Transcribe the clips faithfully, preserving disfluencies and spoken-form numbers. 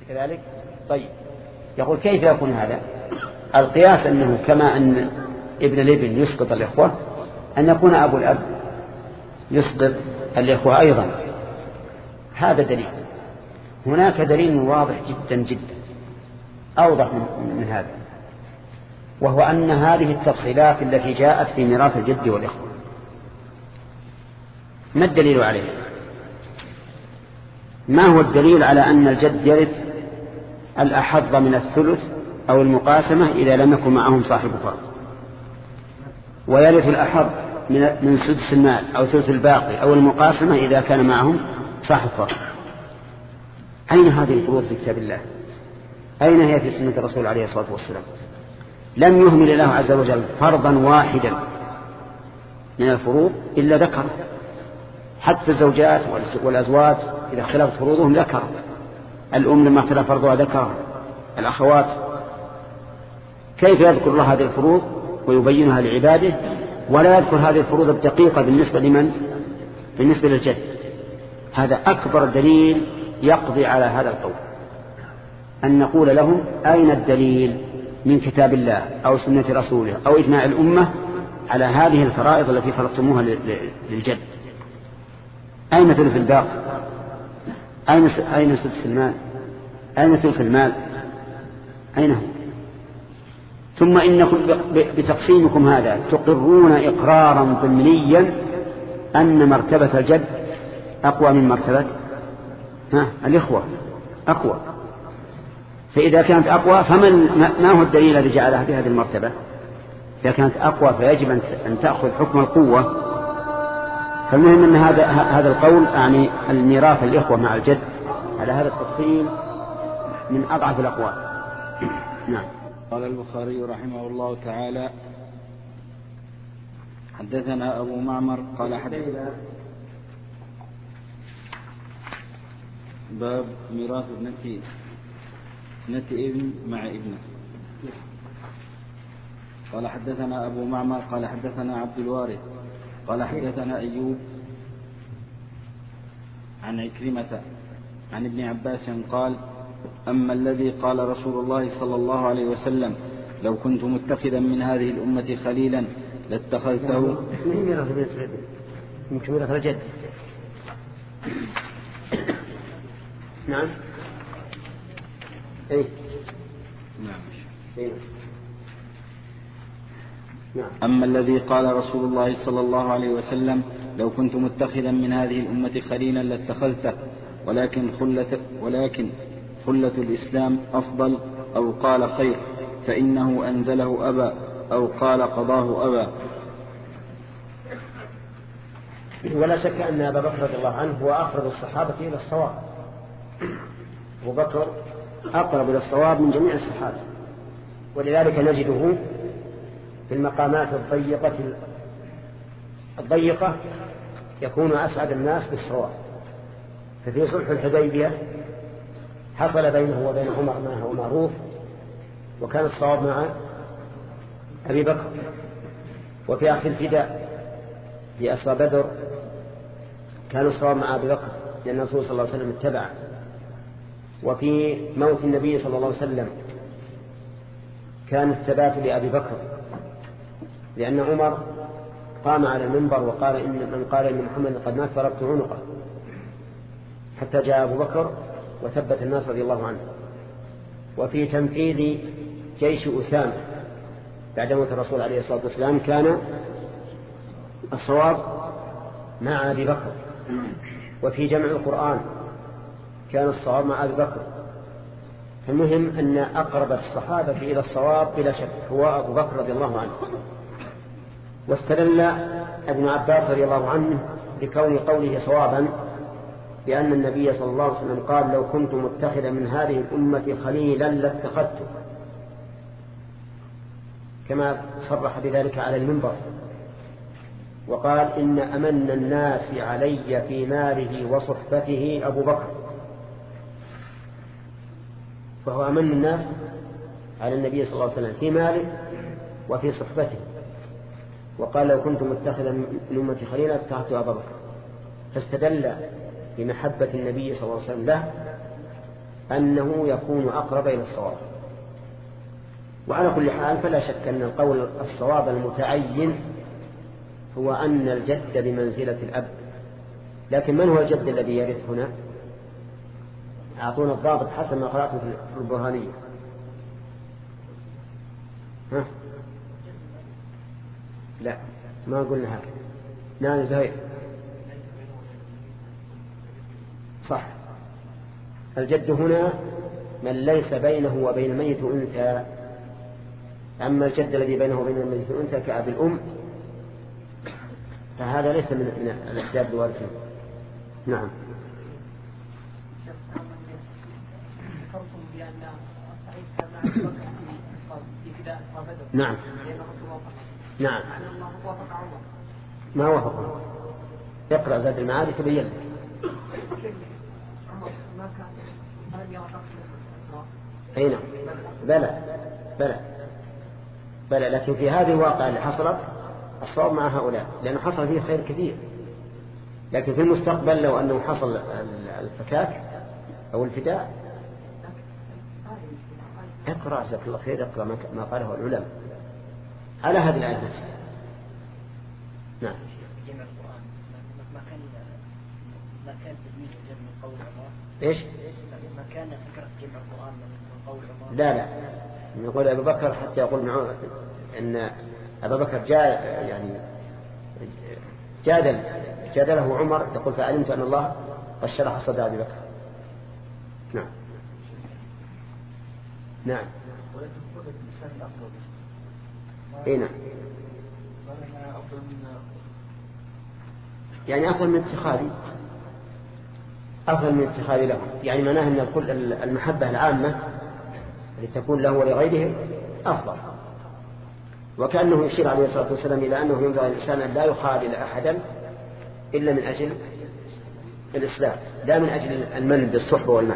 كذلك. طيب يقول كيف يكون هذا؟ القياس أنه كما أن ابن الابن يسقط الإخوة أن يكون أبو الأب يسقط الإخوة أيضا. هذا دليل. هناك دليل واضح جدا جدا أوضح من هذا، وهو أن هذه التفصيلات التي جاءت في ميراث الجد والإخوة ما الدليل عليها؟ ما هو الدليل على أن الجد يرث الأحظ من الثلث أو المقاسمة إذا لم يكن معهم صاحب فرض، ويرث الأحظ من سدس المال أو ثلث الباقي أو المقاسمة إذا كان معهم صاحب فرض؟ أين هذه الفروض في كتاب الله؟ أين هي في سنة الرسول عليه الصلاة والسلام؟ لم يهمل الله عز وجل فرضا واحدا من الفروض إلا ذكر. حتى الزوجات والأزواج إذا اختلفت فروضهم ذكر. الأم لما اختلف فرضها ذكر. الأخوات. كيف يذكر الله هذه الفروض ويبينها لعباده ولا يذكر هذه الفروض الدقيقة بالنسبة لمن؟ بالنسبة للجد. هذا أكبر دليل يقضي على هذا القول، أن نقول لهم أين الدليل من كتاب الله أو سنة رسوله أو إجماع الأمة على هذه الفرائض التي فرضتموها للجد؟ أين ثلث الباقي؟ أين أين سدس المال؟ أين ثلث المال؟ أين هو؟ ثم إنكم بتقسيمكم هذا تقرون إقرارا ضمنيا أن مرتبة الجد أقوى من مرتبة ها الإخوة أقوى. فإذا كانت أقوى فمن ما هو الدليل الذي جعلها بهذه المرتبة؟ إذا كانت أقوى فيجب أن تأخذ حكم القوة. فالمهم أن هذا هذا القول يعني الميراث الإخوة مع الجد على هذا التفصيل من أضعف الأقوال. نعم. قال البخاري رحمه الله تعالى: حدثنا أبو معمر قال حدثنا باب ميراث ابنة ابنة ابن مع ابنه. قال حدثنا أبو معمر قال حدثنا عبد الوارث قال حدثنا أيوب عن عكرمة عن ابن عباس قال: أما الذي قال رسول الله صلى الله عليه وسلم: لو كنت متخذا من هذه الأمة خليلا لاتخذته. ممكن ميراث الجد. نعم. اي نعم. اي نعم. أما الذي قال رسول الله صلى الله عليه وسلم: لو كنت متخذا من هذه الأمة خليلا لاتخذته، ولكن خلة ولكن خلة الإسلام أفضل، أو قال خير، فإنه أنزله أبا، أو قال قضاه أبا. ولا شك أن أبا بكر رضي الله عنه هو أقرب الصحابة إلى الصواب. أبو بكر أقرب إلى الصواب من جميع الصحابة، ولذلك نجده في المقامات الضيقة الضيقة يكون أسعد الناس بالصواب. ففي صلح الحديبية حصل بينه وبين عمر ما هو معروف، وكان الصواب مع أبي بكر. وفي آخر الفداء في أسرى بدر كان الصواب مع أبي بكر لأن الرسول صلى الله عليه وسلم اتبعه. وفي موت النبي صلى الله عليه وسلم كان الثبات لأبي بكر، لأن عمر قام على المنبر وقال: إن من قال إن محمد قد مات ضربت عنقه، حتى جاء أبو بكر وثبت الناس رضي الله عنه. وفي تنفيذ جيش أسامة بعد موت الرسول عليه الصلاة والسلام كان الصواب مع أبي بكر. وفي جمع القرآن كان الصواب مع أبي بكر. المهم أن أقرب الصحابة إلى الصواب بلا شك هو أبو بكر رضي الله عنه. واستدل ابن عباس رضي الله عنه بكون قوله صوابا بأن النبي صلى الله عليه وسلم قال: لو كنت متخذا من هذه الأمة خليلا لاتخذته، كما صرح بذلك على المنبر. وقال: إن أمن الناس علي في ماله وصحبته أبو بكر. فهو أمن الناس على النبي صلى الله عليه وسلم في ماله وفي صحبته. وقال: لو كنت متخذا من أمة خليلا اتخذت أبا بكر. فاستدل بمحبة النبي صلى الله عليه وسلم له أنه يكون أقرب إلى الصواب. وعلى كل حال فلا شك أن القول الصواب المتعين هو أن الجد بمنزلة الأب. لكن من هو الجد الذي يرث هنا؟ أعطونا الضابط حسب ما قرأته في البرهانية. ها؟ لا ما قلنا هكذا. نعم زهير صح. الجد هنا من ليس بينه وبين الميت أنثى. أما الجد الذي بينه وبين الميت أنثى كأب الأم فهذا ليس من الأجداد الوارثين. نعم. نعم نعم ما وافق. اقرأ زاد المعاد تبين لك. أي نعم بلى بلى بلى لكن في هذه الواقعة اللي حصلت الصواب مع هؤلاء لأنه حصل فيه خير كثير. لكن في المستقبل لو أنه حصل الفكاك أو الفداء اقرأ جزاك الله خير. اقرأ ما قاله العلماء على هذه الآية نفسها. نعم. ما كان ما كان تدوين الجمع من قول عمر. ايش؟ ما كان فكرة جمع القرآن من قول عمر. لا لا من قول أبي بكر حتى يقول معه إن أبا بكر جاء يعني جادل جادله عمر يقول فعلمت أن الله قد شرح صدر أبي بكر. نعم نعم اي نعم يعني أفضل من اتخاذي أفضل من اتخاذي له. يعني معناه أن كل المحبة العامة التي تكون له ولغيره أفضل. وكأنه يشير عليه الصلاة والسلام إلى أنه ينبغي الإنسان أن لا يخالل أحدا إلا من أجل الإسلام لا من أجل المن بالصحبة والمال.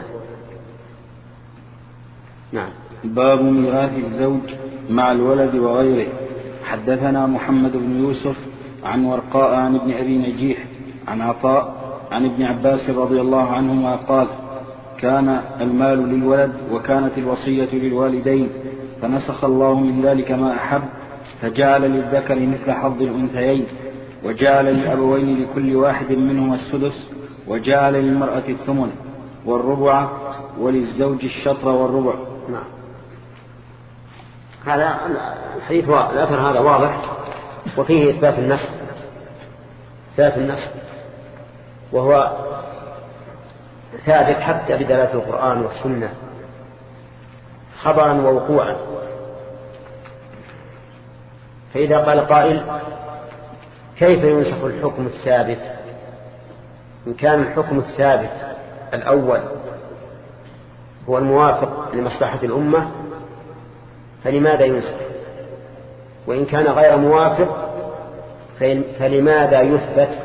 نعم. باب ميراث الزوج مع الولد وغيره. حدثنا محمد بن يوسف عن ورقاء عن ابن أبي نجيح عن عطاء عن ابن عباس رضي الله عنهما قال كان المال للولد وكانت الوصية للوالدين فنسخ الله من ذلك ما أحب فجعل للذكر مثل حظ الأنثيين وجعل للأبوين لكل واحد منهما السدس وجعل للمرأة الثمن والربع وللزوج الشطر والربع. نعم. هذا الحديث الأثر هذا واضح وفيه إثبات النسخ إثبات النسخ وهو ثابت حتى بدلالة القرآن والسنة خبرا ووقوعا. فإذا قال قائل كيف ينسخ الحكم الثابت إن كان الحكم الثابت الأول هو الموافق لمصلحة الأمة فلماذا ينسخ؟ وإن كان غير موافق فلماذا يثبت؟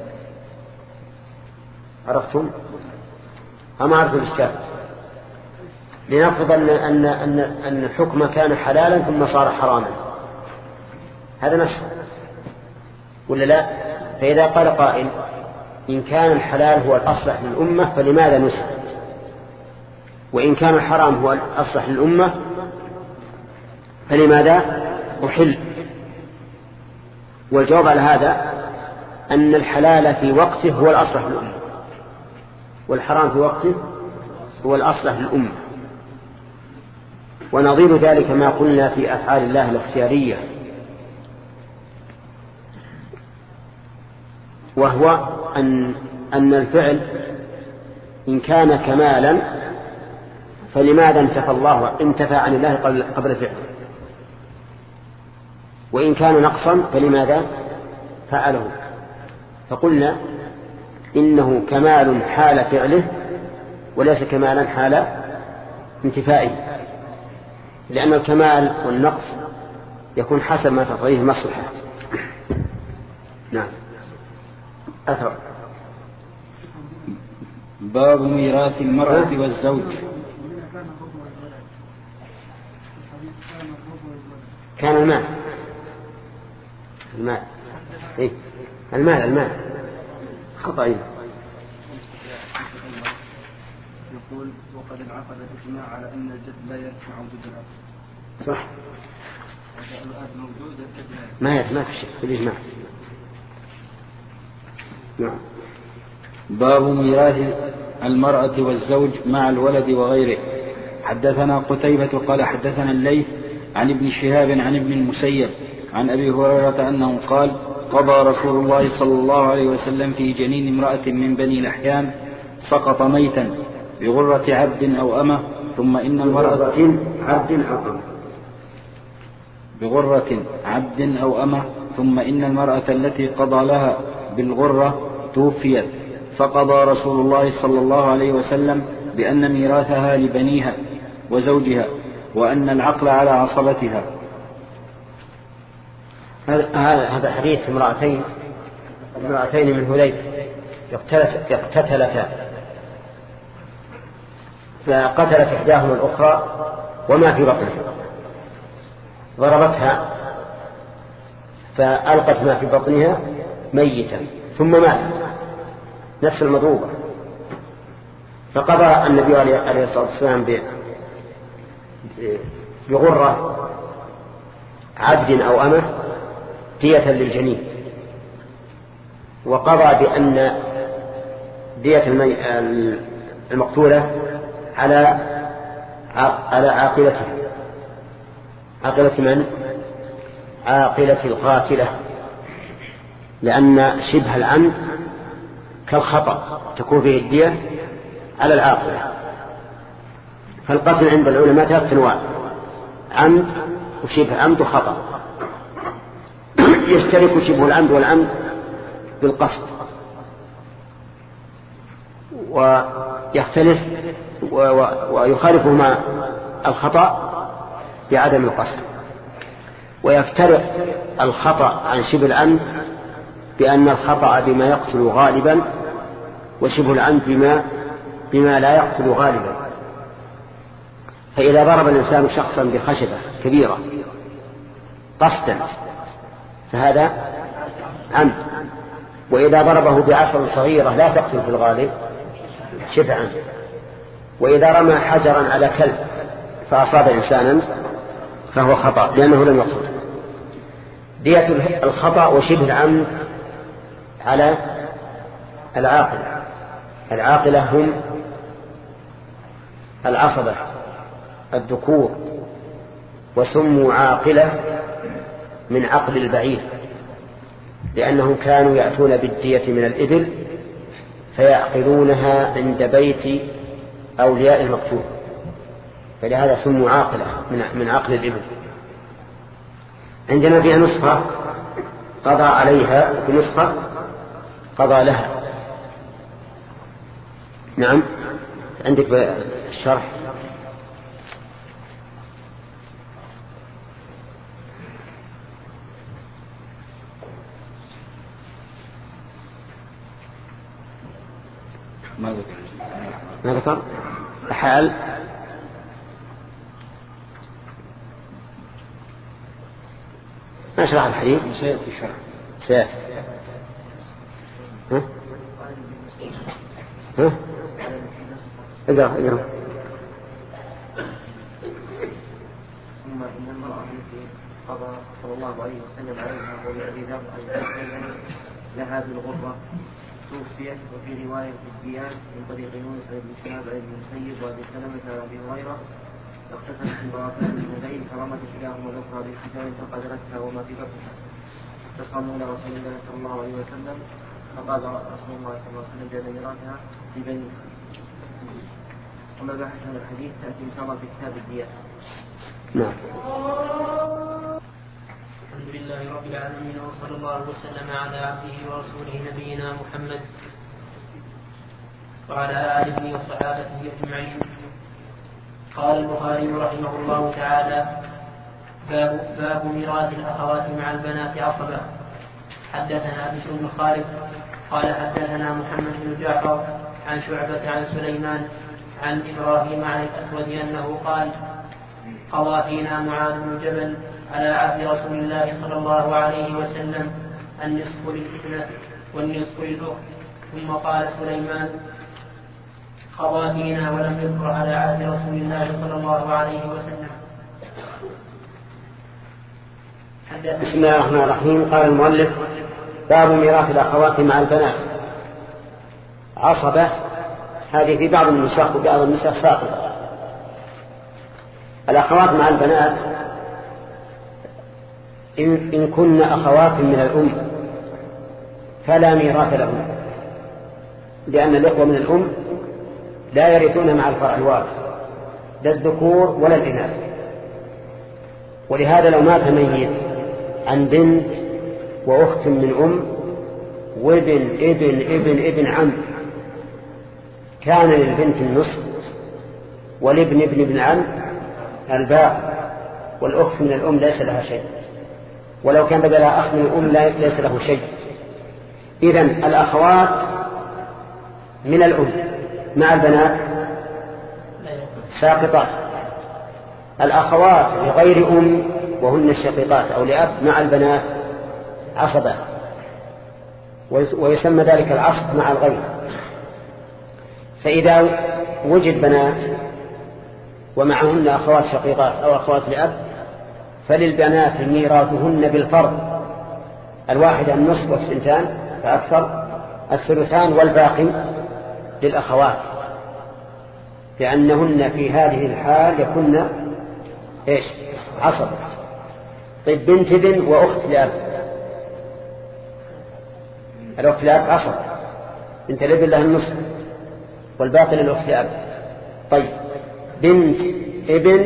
عرفتم؟ أما عرفوا الإشكال. لنفرض أن, أن, أن, أن الحكم كان حلالا ثم صار حراما هذا نسخ ولا لا؟ فإذا قال قائل إن كان الحلال هو الأصلح للأمة فلماذا نسخ؟ وإن كان الحرام هو الأصلح للأمة فلماذا أحل؟ والجواب على هذا أن الحلال في وقته هو الأصلح للأمة والحرام في وقته هو الأصلح للأمة. ونظير ذلك ما قلنا في أفعال الله الاختيارية وهو أن, أن الفعل إن كان كمالا فلماذا انتفى الله انتفى عن الله قبل فعله وإن كان نقصا فلماذا فعله. فقلنا إنه كمال حال فعله وليس كمالا حال انتفائه لأن الكمال والنقص يكون حسب ما تقتضيه المصلحة. نعم. أثر. باب ميراث المرأة والزوج. كان المال المال إيه؟ المال المال خطأ. يقول وقد انعقد الاجماع على ان الجد لا يرث عن ضد الاب. صح. الاب موجود الجد ما يرث ما في شيء بالاجماع. نعم. باب ميراث المرأة والزوج مع الولد وغيره. حدثنا قتيبة قال حدثنا الليث عن ابن شهاب عن ابن المسيب عن أبي هريرة أنه قال قضى رسول الله صلى الله عليه وسلم في جنين امرأة من بني لحيان سقط ميتا بغرة عبد أو أمة ثم إن المرأة عبد أو أمة بغرة عبد أو أمة ثم إن المرأة التي قضى لها بالغرة توفيت فقضى رسول الله صلى الله عليه وسلم بأن ميراثها لبنيها وزوجها وأن العقل على عصبتها. هذا حديث امرأتين امرأتين من هذيل اقتتلتا فقتلت إحداهما الأخرى وما في بطنها ضربتها فألقت ما في بطنها ميتا ثم مات نفس المضروبة فقضى النبي عليه الصلاة والسلام بغرة عبد أو أمة دية للجنين وقضى بأن دية المقتولة على على عاقلته عاقلة من؟ عاقلة القاتلة لأن شبه العمد كالخطأ تكون فيه الدية على العاقلة. فالقتل عند العلماء ثلاث أنواع عمد وشبه عمد وخطأ. يشترك شبه العمد والعمد بالقصد ويختلف ويخالفهما الخطأ بعدم القصد ويفترق الخطأ عن شبه العمد بأن الخطأ بما يقتل غالبا وشبه العمد بما, بما لا يقتل غالبا. فإذا ضرب الإنسان شخصا بخشبة كبيرة قصدا فهذا عمد وإذا ضربه بعصا صغيرة لا تقتل في الغالب شبه عمد وإذا رمى حجرا على كلب فأصاب إنسانا فهو خطأ لأنه لم يقصد. دية الخطأ وشبه العمد على العاقلة. العاقلة هم العصبة الذكور وسموا عاقلة من عقل البعير لأنهم كانوا يأتون بالدية من الإبل فيعقلونها عند بيت أولياء المقتول فلهذا سموا عاقلة من عقل الإبل. عندنا فيها نسخة قضى عليها في نسخة قضى لها. نعم عندك بالشرح ما ذكر ما ذكر حال ما شرح الحديث سيأتي الشرح سيأتي ها ها اقرأ اقرأ ثم إن المرأة التي قضى صلى الله عليه وسلم عليها ولأبي ذر أن لها بالغرة توفيت. وفي رواية الديان من طريق يونس عن ابن شهاب عن ابن المسيب وابي سلمة عن ابي هريرة اقتتلت امرأتان من هذيل فرمت كلاهما الأخرى بالختان فقدرتها وما في بطنها فصاموا إلى رسول الله صلى الله عليه وسلم فقال رسول الله صلى الله عليه وسلم جعل ميراثها لبني. وما بحث عن الحديث تأتي إن شاء الله في كتاب الديات. نعم. الحمد لله رب العالمين وصلى الله وسلم على عبده ورسوله نبينا محمد وعلى آله وصحابته أجمعين. قال البخاري رحمه الله تعالى باب, باب ميراث الأخوات مع البنات عصبة. حدثنا بشر بن خالد قال حدثنا محمد بن جعفر عن شعبة عن سليمان عن إبراهيم عن الأسود أنه قال قضى فينا معاذ بن جبل على عهد رسول الله صلى الله عليه وسلم النصف للابنة والنصف للأخت. ثم قال سليمان قضى فينا ولم يذكر على عهد رسول الله صلى الله عليه وسلم. بسم الله الرحمن الرحيم. قال المؤلف: باب ميراث الأخوات مع البنات. عصبة، هذه في بعض النسخ وبعض النسخ ساقطة. الأخوات مع البنات إن, إن كن أخوات من الأم فلا ميراث لهم، لأن الإخوة من الأم لا يرثون مع الفرع الوارث لا الذكور ولا الإناث. ولهذا لو مات ميت عن بنت وأخت من أم وابن ابن ابن ابن عم، كان للبنت النصف والابن ابن ابن عم الباقي، والأخت من الأم ليس لها شيء، ولو كان بدلها أخ من الأم ليس له شيء. إذن الأخوات من الأم مع البنات ساقطات. الأخوات لغير أم وهن الشقيقات أو لأب مع البنات عصبات، ويسمى ذلك العصب مع الغير. فإذا وجد بنات ومعهن أخوات شقيقات أو أخوات لأب فللبنات ميراثهن بالفرض، الواحدة النصف والثنتان فأكثر الثلثان، والباقي للأخوات، لأنهن في هذه الحال يكون إيش؟ عصب. طيب بنت ابن وأخت لأب، الأخت لأب عصب، بنت الابن لها النصف والباقي للأخت لأب. طيب بنت ابن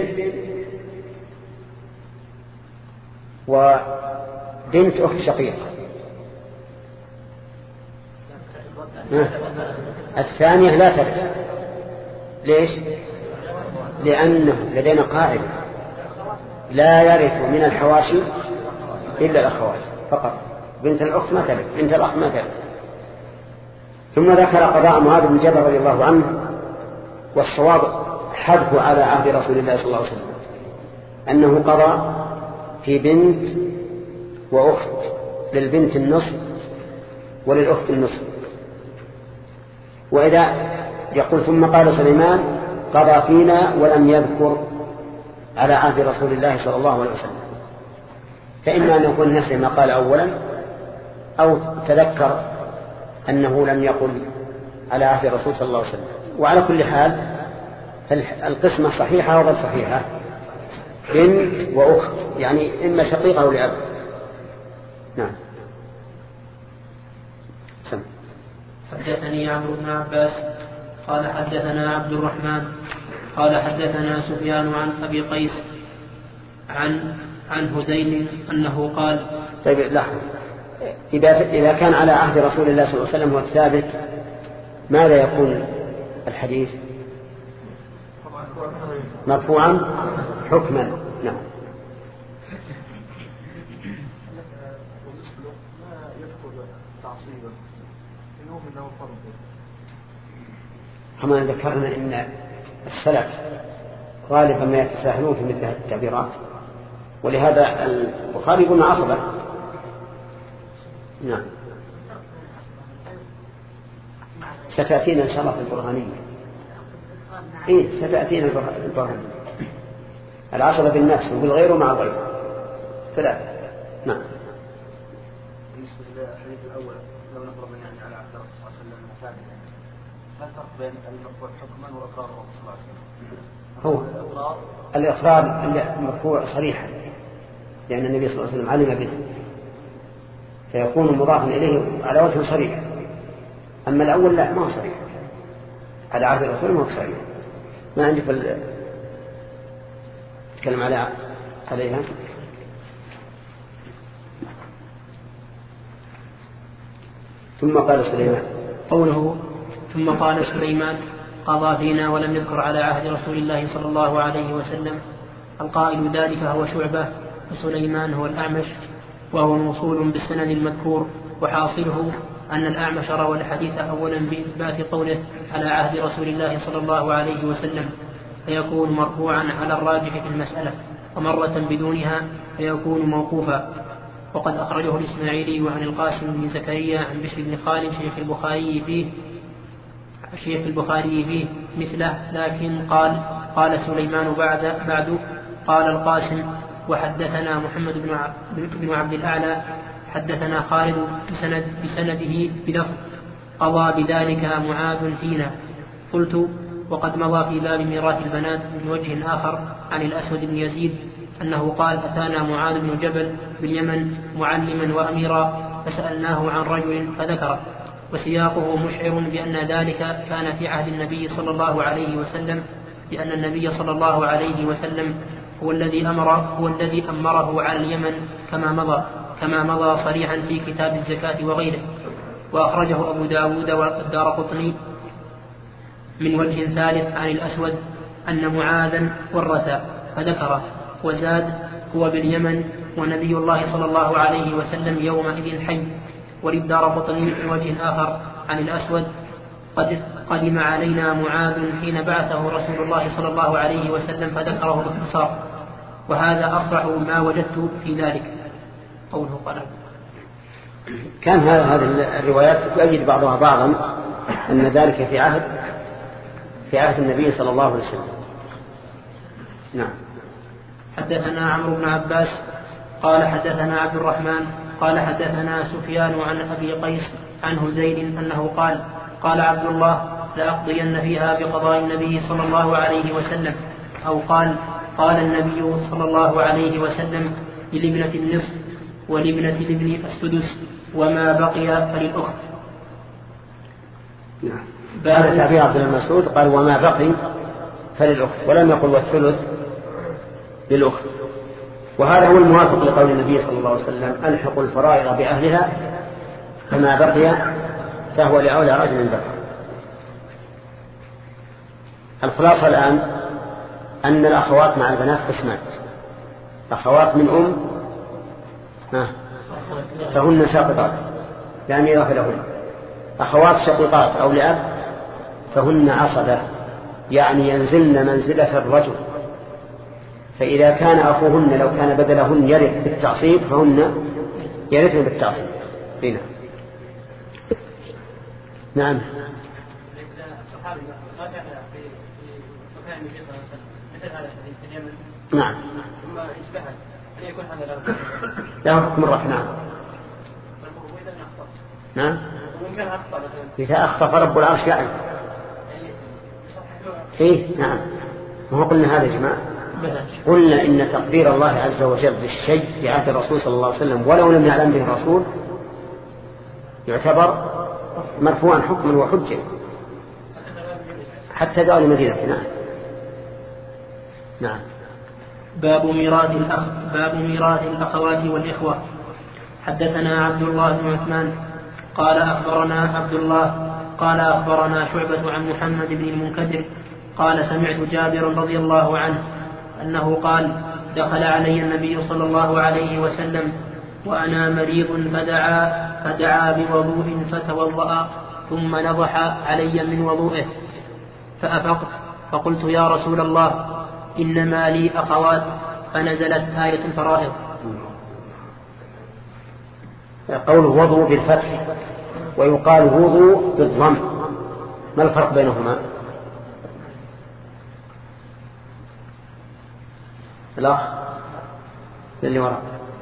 وبنت أخت شقيقة، الثانية لا ترث. ليش؟ لأنه لدينا قاعدة: لا يرث من الحواشي إلا الأخوات فقط. بنت الأخت ما ترث، بنت الأخ ما ترث. ثم ذكر قضاء معاذ بن جبل رضي الله عنه، والصواب حذف على عهد رسول الله صلى الله عليه وسلم، أنه قضى في بنت وأخت، للبنت النصف وللأخت النصف. وإذا يقول ثم قال سليمان قضى فينا ولم يذكر على عهد رسول الله صلى الله عليه وسلم، فإما أن يكون نسي ما قال أولا، أو تذكر أنه لم يقل على عهد الرسول صلى الله عليه وسلم. وعلى كل حال القسمة صحيحة وغير صحيحة، بنت وأخت يعني إما شقيقة أو لأب. نعم. سم. حدثني عمرو بن عباس قال حدثنا عبد الرحمن قال حدثنا سفيان عن أبي قيس عن عن هزيل أنه قال. طيب لحظة، إذا إذا كان على عهد رسول الله صلى الله عليه وسلم والثابت ماذا يكون الحديث؟ مرفوعا حكما. نعم. كما ذكرنا إن السلف غالبا ما يتساهلون في مثل هذه التعبيرات، ولهذا البخاري يقول عصبة. نعم. ستأتينا إن شاء الله في البرهانية. إيه ستأتينا البرهانية. العصبة بالنفس وبالغير ومع الغير ثلاثة. نعم. بالنسبة للحديث الأول لو نفرض يعني على عهد الرسول صلى الله عليه وسلم مثابة، ما الفرق بين المرفوع حكما وإقرار الرسول صلى الله عليه وسلم؟ هو الإقرار المرفوع صريحا، لأن النبي صلى الله عليه وسلم علم به فيكون مضافا إليه على وجه صريح. أما الأول لا، ما هو صريح على عهد الرسول، ما هو صريح. ما عندك ال... تكلم على عليها. ثم قال سليمان قوله ثم قال سليمان قضى فينا ولم يذكر على عهد رسول الله صلى الله عليه وسلم. القائل ذلك هو شعبة، وسليمان هو الأعمش، وهو موصول بالسند المذكور. وحاصله أن الأعمش روى الحديث أولا بإثبات قوله على عهد رسول الله صلى الله عليه وسلم فيكون مرفوعا على الراجح في المسألة، ومرة بدونها فيكون موقوفا. وقد أخرجه الإسماعيلي عن القاسم بن زكريا عن بشر بن خالد شيخ البخاري فيه شيخ البخاري فيه مثله، لكن قال قال سليمان بعد بعد قال القاسم وحدثنا محمد بن عبد الأعلى حدثنا خالد بسند بسنده بلفظ قضى بذلك معاذ فينا. قلت وقد مضى في باب ميراث البنات من وجه آخر عن الأسود بن يزيد أنه قال أتانا معاذ بن جبل باليمن معلما وأميرا فسألناه عن رجل فذكره، وسياقه مشعر بأن ذلك كان في عهد النبي صلى الله عليه وسلم، لأن النبي صلى الله عليه وسلم هو الذي أمر هو الذي أمره على اليمن كما مضى كما مضى صريحا في كتاب الزكاة وغيره. وأخرجه أبو داود والدارقطني من وجه ثالث عن الأسود أن معاذا ورث فذكره، وزاد هو باليمن ونبي الله صلى الله عليه وسلم يومئذ حي. وللدارقطني من وجه آخر عن الأسود قد قدم علينا معاذ حين بعثه رسول الله صلى الله عليه وسلم فذكره باختصار، وهذا أصرح ما وجدت في ذلك. قوله قال كان هذه الروايات تؤيد بعضها بعضا أن ذلك في عهد في عهد النبي صلى الله عليه وسلم. نعم. حدثنا عمرو بن عباس قال حدثنا عبد الرحمن قال حدثنا سفيان عن أبي قيس عن هزيل أنه قال قال عبد الله لأقضين فيها بقضاء النبي صلى الله عليه وسلم، أو قال قال النبي صلى الله عليه وسلم للابنة النصف ولابنة الابن السدس وما بقي فللأخت. نعم. هذا تعبير عبد الله مسعود قال وما بقي فللأخت، ولم يقل والثلث للأخت، وهذا هو الموافق لقول النبي صلى الله عليه وسلم ألحقوا الفرائض بأهلها فما بقي فهو لأولى رجل بقى. الخلاصة الآن أن الأخوات مع البنات قسمان: أخوات من أم فهن ساقطات لا ميراث لهن، أخوات شقيقات أو لأب فهن عصبة، يعني ينزلن منزلة الرجل، فإذا كان أخوهن لو كان بدلهن يرث بالتعصيب فهن يرثن بالتعصيب. هنا نعم. نعم. لا حكم الرفع. نعم. نعم. إذا أخطأ فرب العرش يعلم. إيه نعم. ما قلنا هذا يا جماعة؟ قلنا إن تقدير الله عز وجل بالشيء في عهد الرسول صلى الله عليه وسلم ولو لم يعلم به الرسول يعتبر مرفوعا حكما وحجة حتى دار المدينة. نعم. نعم. باب ميراث الأخ باب ميراث الأخوات والإخوة. حدثنا عبد الله بن عثمان قال أخبرنا عبد الله قال أخبرنا شعبة عن محمد بن المنكدر قال سمعت جابر رضي الله عنه أنه قال دخل علي النبي صلى الله عليه وسلم وأنا مريض فدعا, فدعا بوضوء فتوضأ ثم نضح علي من وضوئه فأفقت فقلت يا رسول الله إنما لي أخوات، فنزلت آية الفرائض. قوله وضوء بالفتح ويقال وضوء بالضم، ما الفرق بينهما؟ الأخ اللي وراء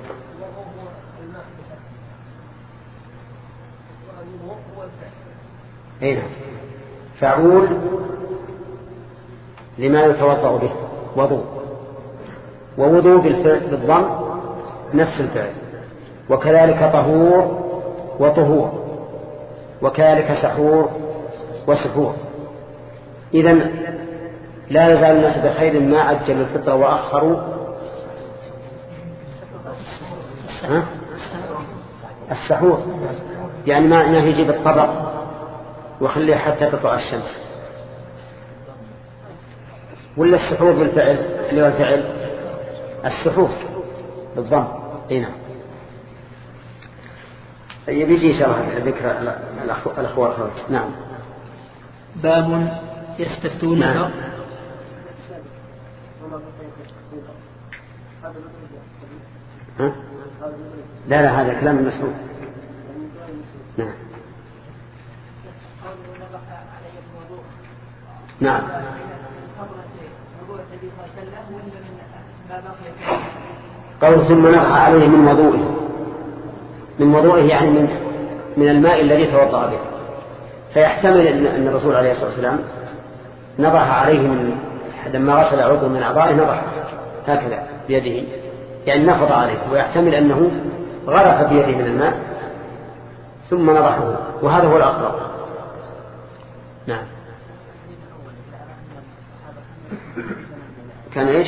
أين فعول لما يتوضأ به وضوء، ووضوء بالضم نفس الفعل، وكذلك طهور وطهور، وكذلك سحور وسحور. إذن لا يزال الناس بخير ما عجلوا الفطر وأخروا السحور، يعني ما أنه يجيب الطبق وخليه حتى تطلع الشمس. ولا السحور بالفعل اللي هو الفعل السحور بالضم. هنا يبيجي شرح ذكر الأخوة والأخوات. نعم. باب يستفتون. نعم. ها؟ لا لا هذا كلام المسعود. نعم. نعم. قول ثم نضح عليه من وضوئه، من وضوئه يعني من من الماء الذي توضأ به، فيحتمل أن الرسول عليه الصلاة والسلام نضح عليه من لما غسل عضو من أعضائه نضح هكذا بيده، يعني نفض عليه، ويحتمل أنه غرف بيده من الماء ثم نضحه، وهذا هو الأقرب. نعم. كان إيش؟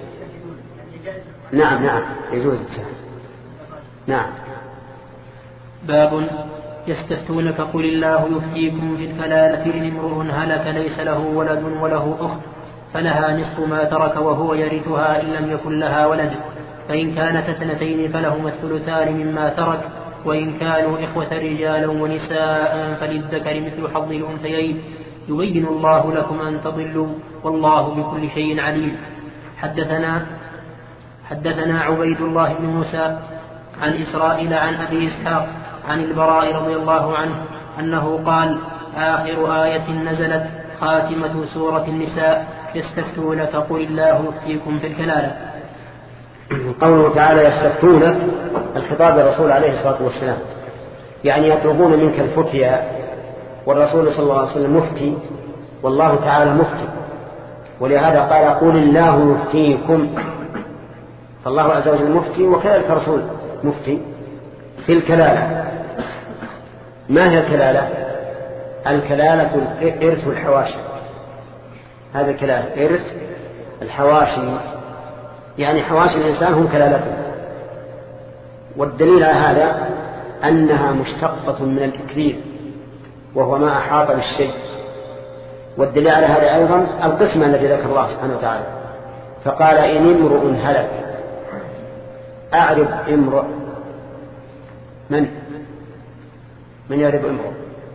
نعم نعم يجوز السهل. نعم. باب يستفتونك قل الله يفتيكم في الكلالة إن امرؤ هلك ليس له ولد وله أخت فلها نصف ما ترك وهو يرثها إن لم يكن لها ولد، فإن كانت اثنتين فلهما الثلثان مما ترك، وإن كانوا إخوة رجالا ونساء فللذكر مثل حظ الأنثيين، يبين الله لكم أن تضلوا والله بكل شيء عليم. حدثنا حدثنا عبيد الله بن موسى عن إسرائيل عن أبي إسحاق عن البراء رضي الله عنه أنه قال: آخر آية نزلت خاتمة سورة النساء يستفتونك قل الله يفتيكم في الكلالة. قوله تعالى يستفتونك الخطاب للرسول عليه الصلاة والسلام، يعني يطلبون منك الفتيا، والرسول صلى الله عليه وسلم مفتي والله تعالى مفتي، ولهذا قال قل الله يفتيكم، فالله عز وجل مفتي وكذلك الرسول مفتي في الكلالة. ما هي الكلالة؟ الكلالة إرث الحواشي، هذا الكلالة إرث الحواشي، يعني حواشي الإنسان هم كلالته. والدليل على هذا أنها مشتقة من الإكليل وهو ما أحاط بالشيء، والدليل على هذا أيضا القسمة التي ذكر الله سبحانه وتعالى، فقال إن امرؤ هلك. أعرب امرؤ، من من يعرب امرؤ؟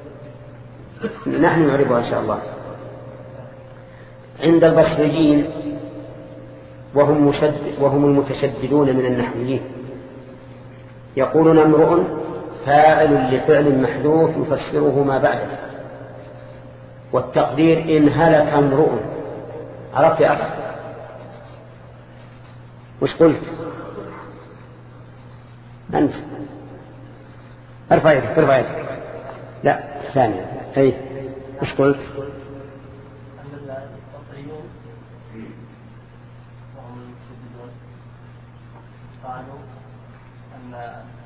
نحن نعربها إن شاء الله. عند البصريين وهم, مشد وهم المتشددون من النحويين يقولون امرؤ فاعل لفعل محذوف يفسره ما بعده، والتقدير إن هلك امرؤ. عرفت يا أخي وش قلت أنت؟ ارفع يدك ارفع يدك. لا ثانية. أي وش قلت؟ قالوا أن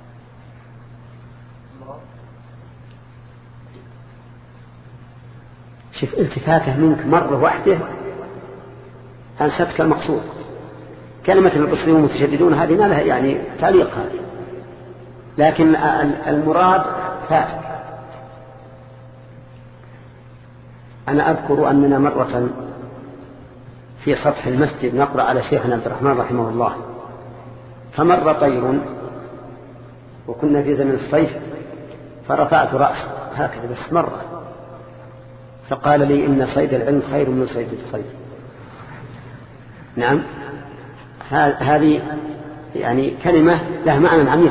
شوف التفاته منك مرة واحدة أنستك المقصود. كلمة البصريون متشددون هذه ما لها يعني تعليق هذه، لكن المراد فاتك. أنا أذكر أننا مرة في سطح المسجد نقرأ على شيخنا عبد الرحمن رحمه الله، فمر طير وكنا في زمن الصيف، فرفعت رأسي هكذا بس مرة، فقال لي إن صيد العلم خير من صيد الصيد. نعم، هذه يعني كلمة لها معنى عميق.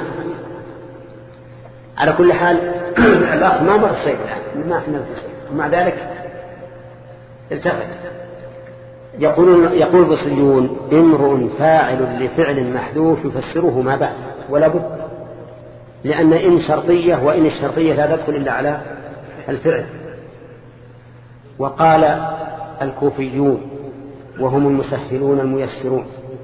على كل حال الأخ ما مر الصيد الآن، ما احنا في الصيد، ومع ذلك التفت. يقولون يقول البصريون امرؤ فاعل لفعل محذوف يفسره ما بعد، ولا بد، لأن إن شرطية، وإن الشرطية لا تدخل إلا على الفعل. وقال الكوفيون وهم المسهلون الميسرون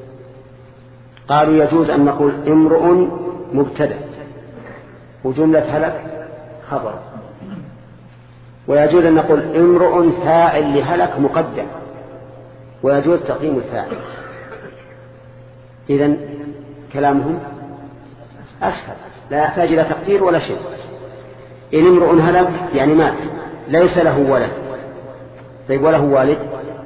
قالوا يجوز أن نقول امرؤ مبتدأ وجملة هلك خبر، ويجوز أن نقول امرؤ فاعل لهلك مقدم، ويجوز تقديم الفاعل. إذن كلامهم أسهل، لا يحتاج إلى تقدير ولا شيء. إن امرؤ هلك يعني مات ليس له ولد، طيب وله والد؟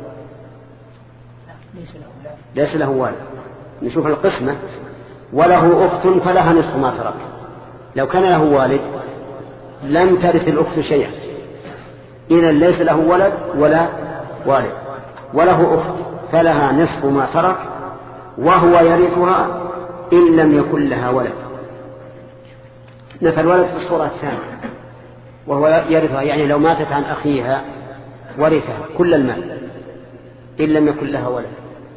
ليس له والد. نشوف القسمة، وله أخت فلها نصف ما ترك. لو كان له والد لم ترث الأخت شيئا، إذن ليس له ولد ولا والد. وله أخت فلها نصف ما ترك وهو يرثها إن لم يكن لها ولد. نفى الولد في الصورة الثانية، وهو يرثها يعني لو ماتت عن أخيها ورثة كل المال إن لم يكن لها ولد.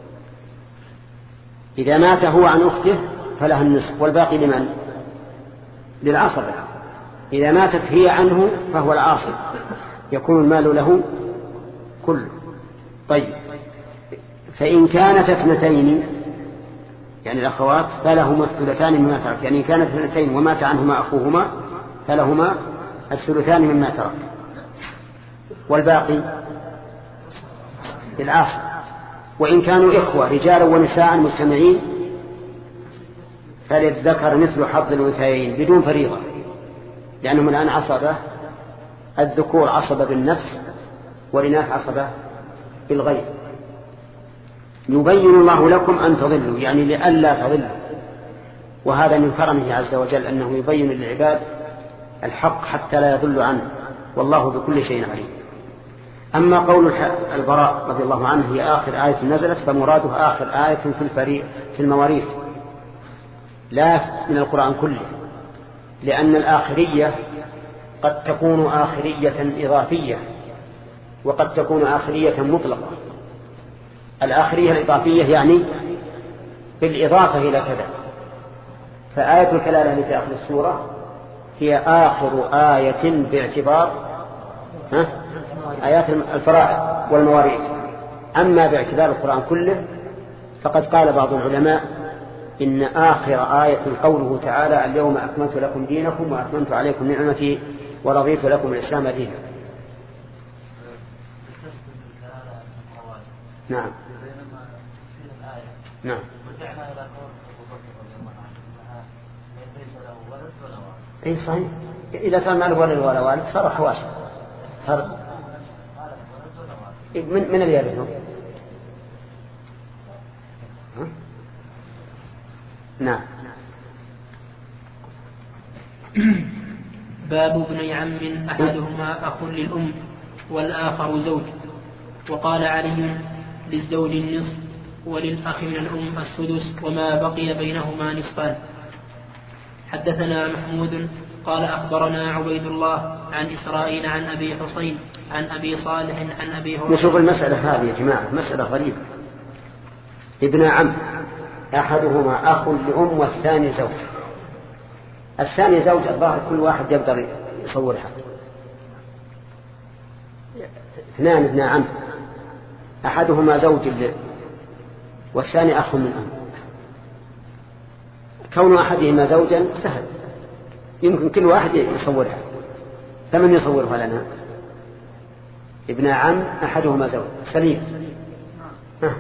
إذا مات هو عن أخته فلها النصف والباقي لمن؟ للعصبة. إذا ماتت هي عنه فهو العاصب، يكون المال له كله. طيب، فإن كانت اثنتين يعني الأخوات فلهما الثلثان مما ترك، يعني إن كانت اثنتين ومات عنهما أخوهما فلهما الثلثان مما ترك، والباقي للعاصب. وإن كانوا إخوة رجالا ونساء مجتمعين فللذكر مثل حظ الأنثيين بدون فريضة، لأنهم الآن عصبة، الذكور عصبة بالنفس والإناث عصبة بالغير. يبين الله لكم أن تضلوا، يعني لئلا تضلوا، وهذا من كرمه عز وجل أنه يبين للعباد الحق حتى لا يضل عنه، والله بكل شيء عليم. أما قول البراء رضي الله عنه هي آخر آية نزلت، فمراده آخر آية في الفريق في المواريث لا من القرآن كله، لأن الآخرية قد تكون آخرية إضافية وقد تكون آخرية مطلقة. الآخرية الإضافية يعني بالإضافة إلى كذا، فآية الكلالة التي في آخر السورة هي آخر آية باعتبار ها؟ آيات الفرائض والمواريث. أما باعتبار القرآن كله فقد قال بعض العلماء إن آخر آية قوله تعالى اليوم أكملت لكم دينكم وأتممت عليكم نعمتي ورضيت لكم الإسلام دينا. نعم نعم اي صحيح. اذا كان ما له ولد ولا والد صار حواشي، صار من من اللي يرثه؟ نعم. باب ابن عم احدهما اخ للام والاخر زوج. وقال علي للزوج النصف وللأخ من الأم السدس وما بقي بينهما نصفان. حدثنا محمود قال أخبرنا عبيد الله عن إسرائيل عن أبي حسين عن أبي صالح عن أبي هريرة. نشوف المسألة هذه يا جماعة، مسألة غريبة. ابن عم أحدهما أخ لأم والثاني زوج. الثاني زوج الظاهر كل واحد يقدر يصورها. اثنان ابن عم أحدهما زوج والثاني أخ من أم. كون أحدهما زوجا سهل، يمكن كل واحد يصورها، فمن يصورها لنا؟ ابن عم أحدهما زوج سليم. ها.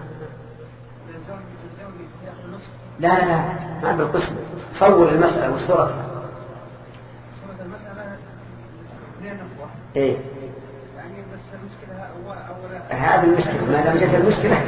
لا لا لا ما بالقسم، صور المسألة وصورتها. ايه هذه المشكلة، ما دام جت المشكلة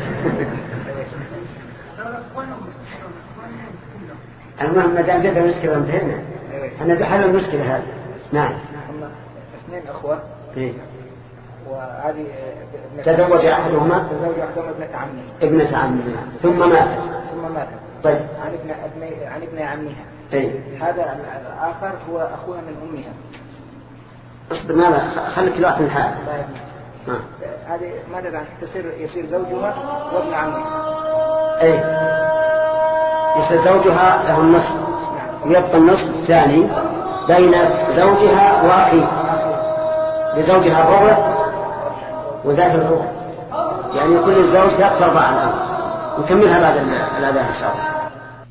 المهم ما دام جت المشكلة انتهينا، أنا بحل المشكلة هذه. نعم. اثنين أخوة. إيه. وهذه تزوج أحدهما تزوج أحدهما ابنة عمه. ابنة عمه ثم ماتت. ثم ماتت. طيب. عن ابن ابن عن ابن عمها. إيه. هذا الآخر هو أخوها من أمها. اصبر ماذا خليك الوقت من حال. طيب. هذه ماتت عن تصير يصير زوجها وابن عمها. أي يصير زوجها له النصف ويبقى النصف الثاني بين زوجها وأخيه، لزوجها الربع وذات الربع، يعني كل الزوج ترضى عنها. نكملها بعد الأذان إن شاء الله.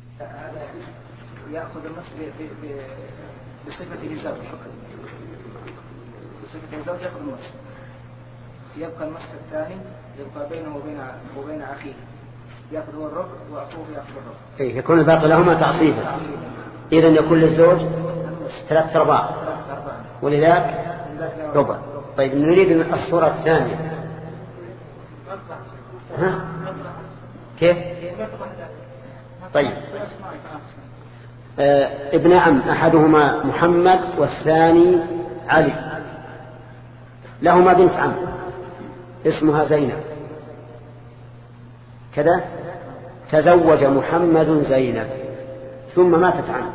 يأخذ النصف بصفته الزوج، بصفته الزوج يأخذ النصف، يبقى النصف الثاني يبقى بينه وبين وبين أخيه، يأخذ هو الربع وأخوه يأخذ الربع. إيه يكون الباقي لهما تعصيبا. إذن يكون للزوج ثلاث أرباع ولذلك ربع. طيب نريد الصورة الثانية. ها؟ كيف؟ طيب آه ابن عم أحدهما محمد والثاني علي، لهما بنت عم اسمها زينب كذا. تزوج محمد زينب ثم ماتت عنه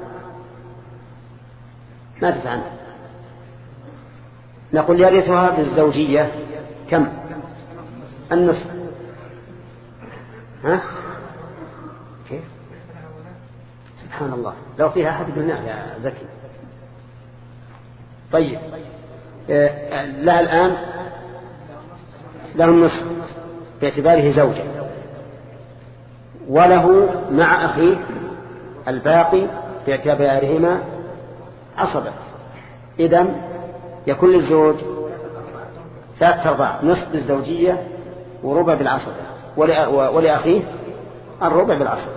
ماتت عنه نقول يرثها بالزوجية كم؟ النصف. ها؟ كيف؟ سبحان الله، لو فيها أحد قلنا يا زكي. طيب آه لها الآن له النصف باعتباره زوجة، وله مع أخيه الباقي باعتبارهما عصبة. إذن يكون للزوج ثلاثة أرباع، نصف بالزوجية وربع بالعصبة، ولأخيه الربع بالعصبة.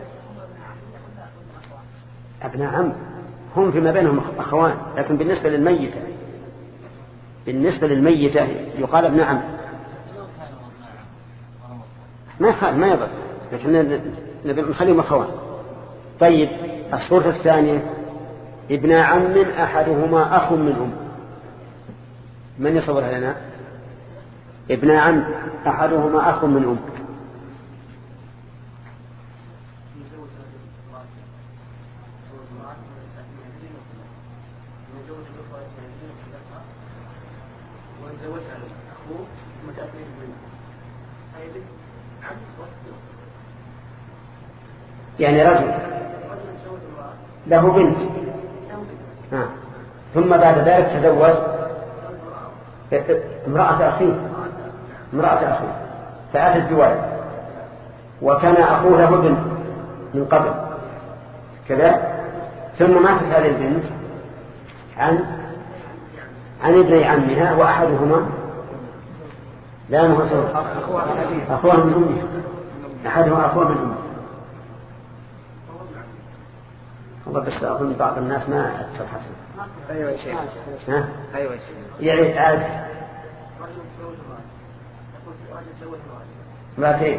أبناء عم هم فيما بينهم أخوان، لكن بالنسبة للميتة بالنسبة للميتة يقال ابن عم. ما يخالف ما يضر، لكن نخليهم أخوان. طيب الصورة الثانية ابن عم أحدهما أخ من أم. من يصورها لنا؟ ابن عم أحدهما أخ من أم. يعني رجل له بنت آه. ثم بعد ذلك تزوج امرأة أخيه امرأة أخيه فأتت بولد، وكان أخوه له بنت من قبل كذا، ثم ماتت هذه البنت عن عن ابن عمها وأحدهما لا مهزوج أخوه من أمه، أحدهما أخوه من أمه. والله بس أظن بعض الناس ما تبحث. أيوة شيخ. ها؟ أيوة شيخ. يعني عاد. ما في.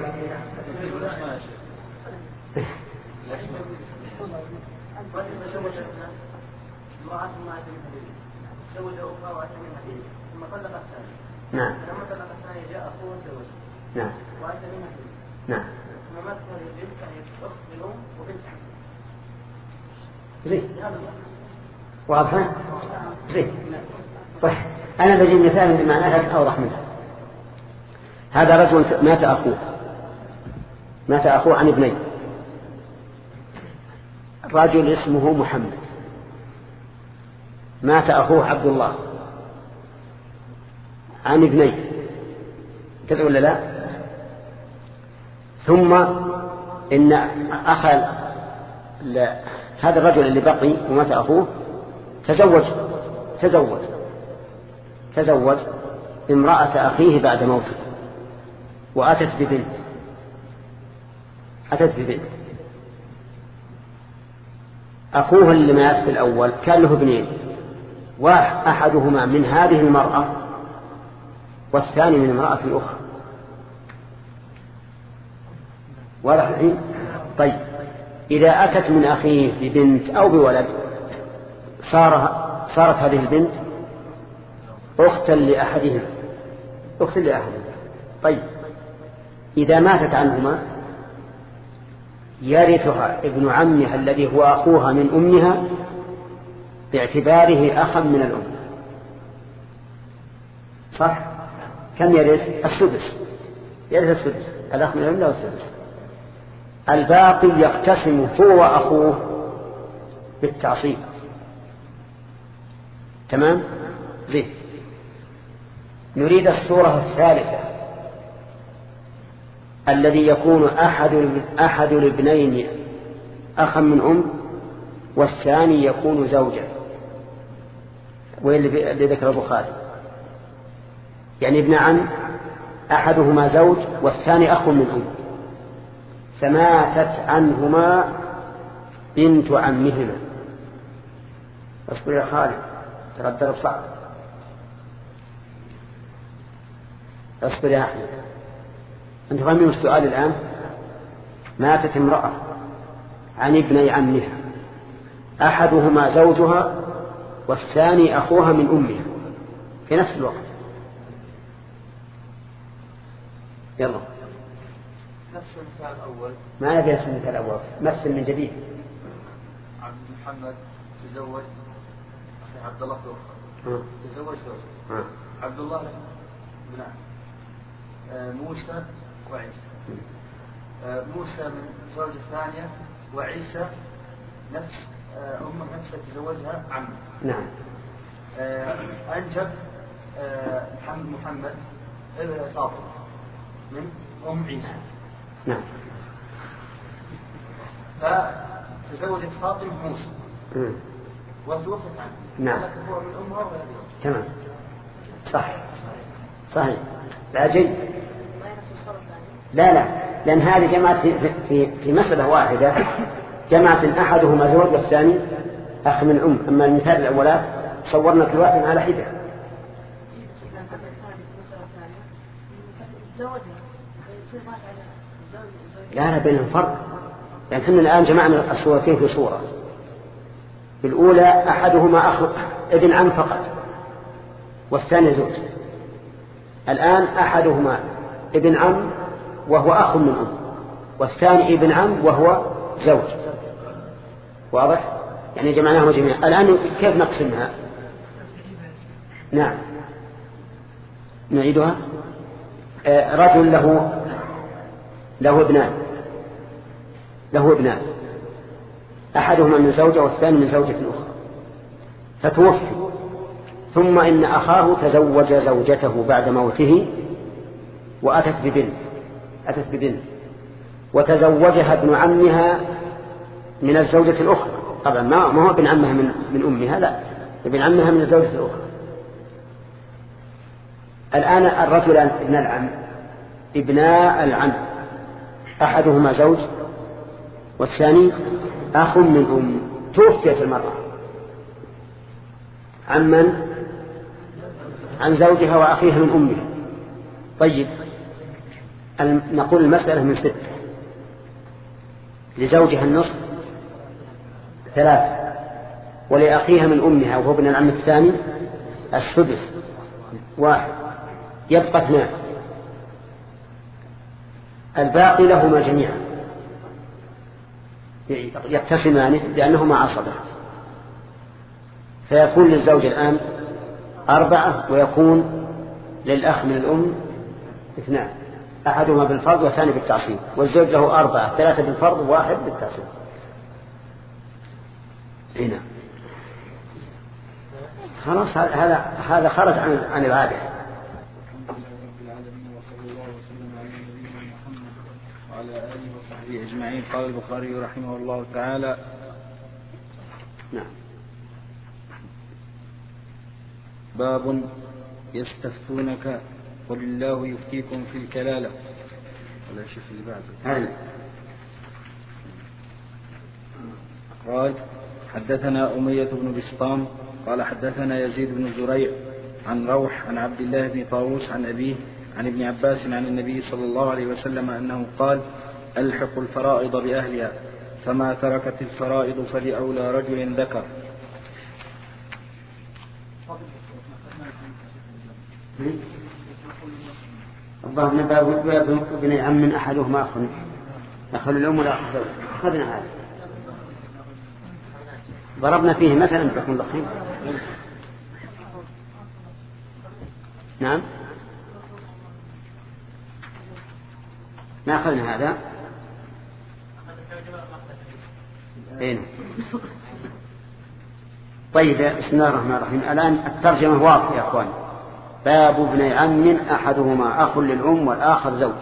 نعم. لما طلق الثانية جاء أخوه وزوج. نعم. وأتى منها. نعم. ثم مات هذه البنت يعني أخت بالأم وبنت عم. زين. واضحة؟ زين. طيب أنا بجيب مثال بمعنى لكن أوضح منها. هذا رجل مات أخوه مات أخوه عن ابنين. الرجل اسمه محمد، مات أخوه عبد الله عن ابنين كذا ولا لا؟ ثم إن أخ هذا الرجل اللي بقي ومات أخوه تزوج تزوج تزوج امرأة أخيه بعد موته، وأتت ببنت أتت ببنت أخوه اللي مات في الأول كان له ابنين، وأحدهما من هذه المرأة والثاني من امرأة أخرى. واضح الحين؟ طيب إذا أتت من أخيه ببنت أو بولد صار صارت هذه البنت أختا لأحدهما أختا لأحدهما. طيب إذا ماتت عنهما يرثها ابن عمها الذي هو أخوها من أمها باعتباره أخا من الأم. صح؟ كم يرث؟ السدس. يرث السدس، الأخ من الأم له السدس. الباقي يقتسم هو وأخوه بالتعصيب. تمام؟ زين. نريد الصورة الثالثة الذي يكون أحد أحد الابنين أخا من أم والثاني يكون زوجا، واللي ذكر البخاري يعني ابن عم أحدهما زوج والثاني أخ من أم، فماتت عنهما بنت عمهما. اصبر يا خالد ترى الدرب صعب. اصبر يا أحمد. أنت فاهمين السؤال الآن؟ ماتت امرأة عن ابني عمها أحدهما زوجها والثاني أخوها من أمها في نفس الوقت. يلا نفس المثال الأول. ما نبي نفس المثال الأول، مثل من جديد. عبد محمد تزوج أخي عبد الله أخرى تزوج زوجة. عبد الله نعم. آه موسى وعيسى. آه موسى من زوجة ثانية، وعيسى نفس آه أمه نفسها تزوجها عمه. نعم. آه أنجب آه محمد محمد ابن فاطمة من أم عيسى. نعم. فتزوجت فاطمة موسى مم. وتوفت عنه. نعم. لكن هو من أمها ولا بيوم. تمام. صح. صحيح. لا جيد. لا لا، لأن هذه جمعت في في في مسألة واحدة، جمعت أحدهما زوج والثاني أخ من أم. أما المثال الأولات صورنا كل واحد على حدة. لا لا، بينهم فرق، لأن يعني الآن جمعنا الصورتين في صورة. بالأولى أحدهما أخ ابن عم فقط والثاني زوج. الآن أحدهما ابن عم وهو أخ من أم، والثاني ابن عم وهو زوج. واضح؟ يعني جمعناهم جميعا. الآن كيف نقسمها؟ نعم نعيدها. آه رجل له له ابنان له ابنان أحدهما من زوجة والثاني من زوجة أخرى، فتوفي، ثم إن أخاه تزوج زوجته بعد موته وأتت ببنت أتت ببنت وتزوجها ابن عمها من الزوجة الأخرى. طبعا ما هو ابن عمها من من أمها، لا، ابن عمها من الزوجة الأخرى. الآن الرجلان ابن العم ابناء العم، أحدهما زوج والثاني أخ من أم. توفيت المرأة عن من؟ عن زوجها وأخيها من أمها. طيب نقول المسألة من ستة، لزوجها النصف ثلاثة، ولأخيها من أمها وهو ابن العم الثاني السدس واحد، يبقى اثنان، الباقي لهما جميعا يقتسمان لأنهما عصبة، فيكون للزوج الآن أربعة ويكون للأخ من الأم اثنان، أحدهما بالفرض والثاني بالتعصيب، والزوج له أربعة، ثلاثة بالفرض وواحد بالتعصيب. هنا خلاص هذا هذا خرج عن عن العادة. وعلى آله وصحبه أجمعين. قال البخاري رحمه الله تعالى: نعم. باب يستفتونك قل الله يفتيكم في الكلالة. ولا شيء اللي بعده. قال: حدثنا أمية بن بسطام قال حدثنا يزيد بن زريع عن روح عن عبد الله بن طاووس عن أبيه عن ابن عباس عن النبي صلى الله عليه وسلم أنه قال: ألحقوا الفرائض بأهلها، فما تركت الفرائض فلأولى رجل ذكر. الظاهر باب ابن العم من أحدهما أخ أخ الأم ولا أخ زوج. أخذنا هذا ضربنا فيه مثلا تكون لخيم. نعم ما أخذنا هذا. هنا. طيب بسم الله الرحمن الرحيم. الآن الترجمة واضحة يا أخوان. باب ابن عم أحدهما أخ للأم والآخر زوج،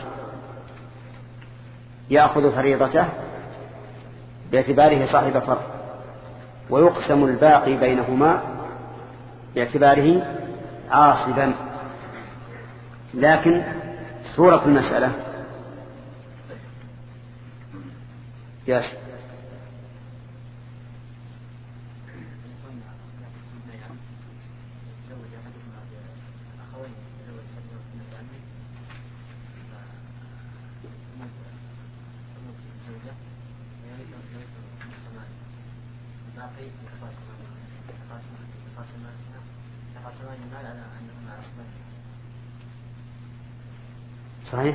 يأخذ فريضته باعتباره صاحب فرض، ويقسم الباقي بينهما باعتباره عاصبا. لكن صورة المسألة ياس صحيح.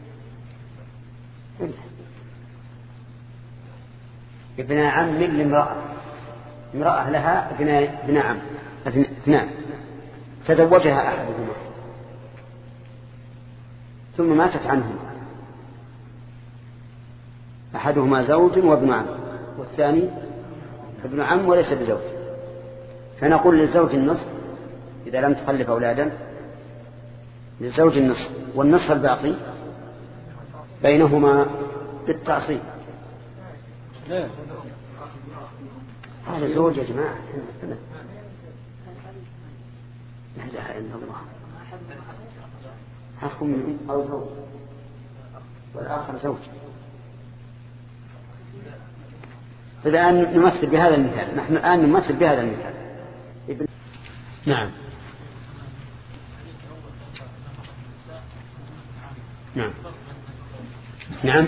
ابن عم لامرأة، امرأة لها ابن عم اثنان، تزوجها أحدهما ثم ماتت عنهما، أحدهما زوج وابن عم والثاني ابن عم وليس بزوج، فنقول للزوج النصف إذا لم تخلف أولادا، للزوج النصف، والنصف الباقي بينهما بالتعصيب. هذا زوج يا جماعة، لا إله إلا الله، أخ من أم أو زوج والآخر زوج. الآن نمثل بهذا المثال، نحن الآن نمثل بهذا المثال. نعم نعم نعم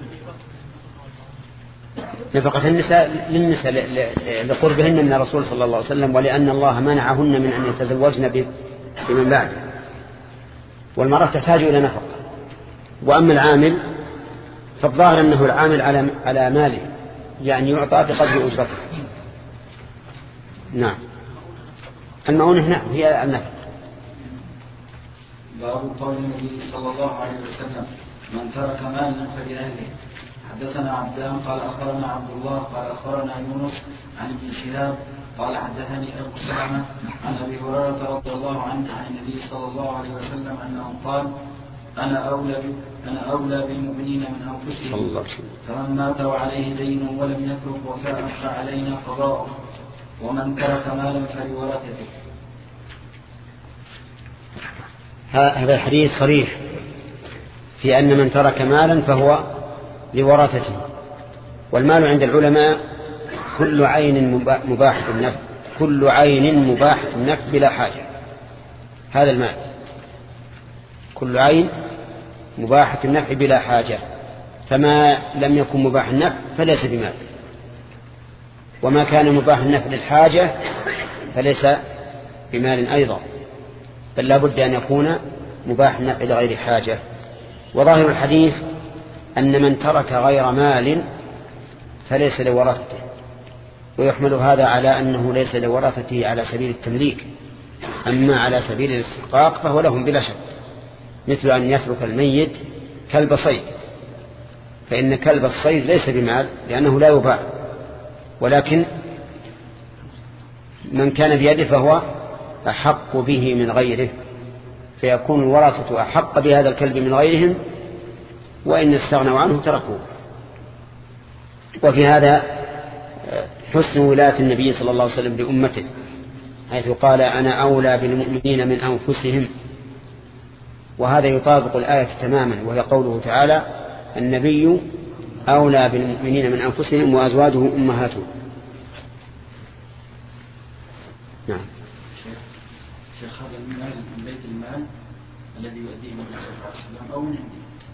نفقة النساء للنساء لقربهن من الرسول صلى الله عليه وسلم، ولأن الله منعهن من أن يتزوجن بمن بعد، والمرأة تحتاج إلى نفقة. وأما العامل فالظاهر أنه العامل على على ماله، يعني يعطى بقدر أجرته. نعم المؤونة نعم هي النفقة. باب قول النبي صلى الله عليه وسلم من ترك مالا فلأهله. حدثنا عبدان قال أخبرنا عبد الله قال أخبرنا يونس عن ابن شهاب قال حدثني أبو سلمة عن أبي هريرة رضي الله عنه عن النبي صلى الله عليه وسلم أنه قال أنا أولى أنا أولى بالمؤمنين من أنفسهم، فمن مات وعليه دين ولم يترك وفاء فعلينا قضاؤه، ومن ترك مالا فلورثته. هذا الحديث صريح في أن من ترك مالا فهو لورثته. والمال عند العلماء كل عين مباحة النفع، كل عين مباحة النفع بلا حاجة. هذا المال كل عين مباحة النفع بلا حاجة، فما لم يكن مباح النفع فليس بمال، وما كان مباح النفع للحاجة فليس بمال أيضا، بل لا بد أن يكون مباح النفع لغير حاجة. وظاهر الحديث أن من ترك غير مال فليس لورثته، ويحمل هذا على أنه ليس لورثته على سبيل التمليك، أما على سبيل الاستحقاق فهو لهم بلا شك، مثل أن يترك الميت كلب صيد، فإن كلب الصيد ليس بمال لأنه لا يباع، ولكن من كان بيده فهو أحق به من غيره، فيكون الورثة أحق بهذا الكلب من غيرهم، وإن استغنوا عنه تركوه. وفي هذا حسن ولاية النبي صلى الله عليه وسلم لأمته، حيث قال أنا أولى بالمؤمنين من أنفسهم، وهذا يطابق الآية تماما، وهي قوله تعالى النبي أولى بالمؤمنين من أنفسهم وأزواجه أمهاتهم. نعم. شيخ هذا المال من بيت المال الذي يؤديه النبي صلى الله عليه وسلم أو من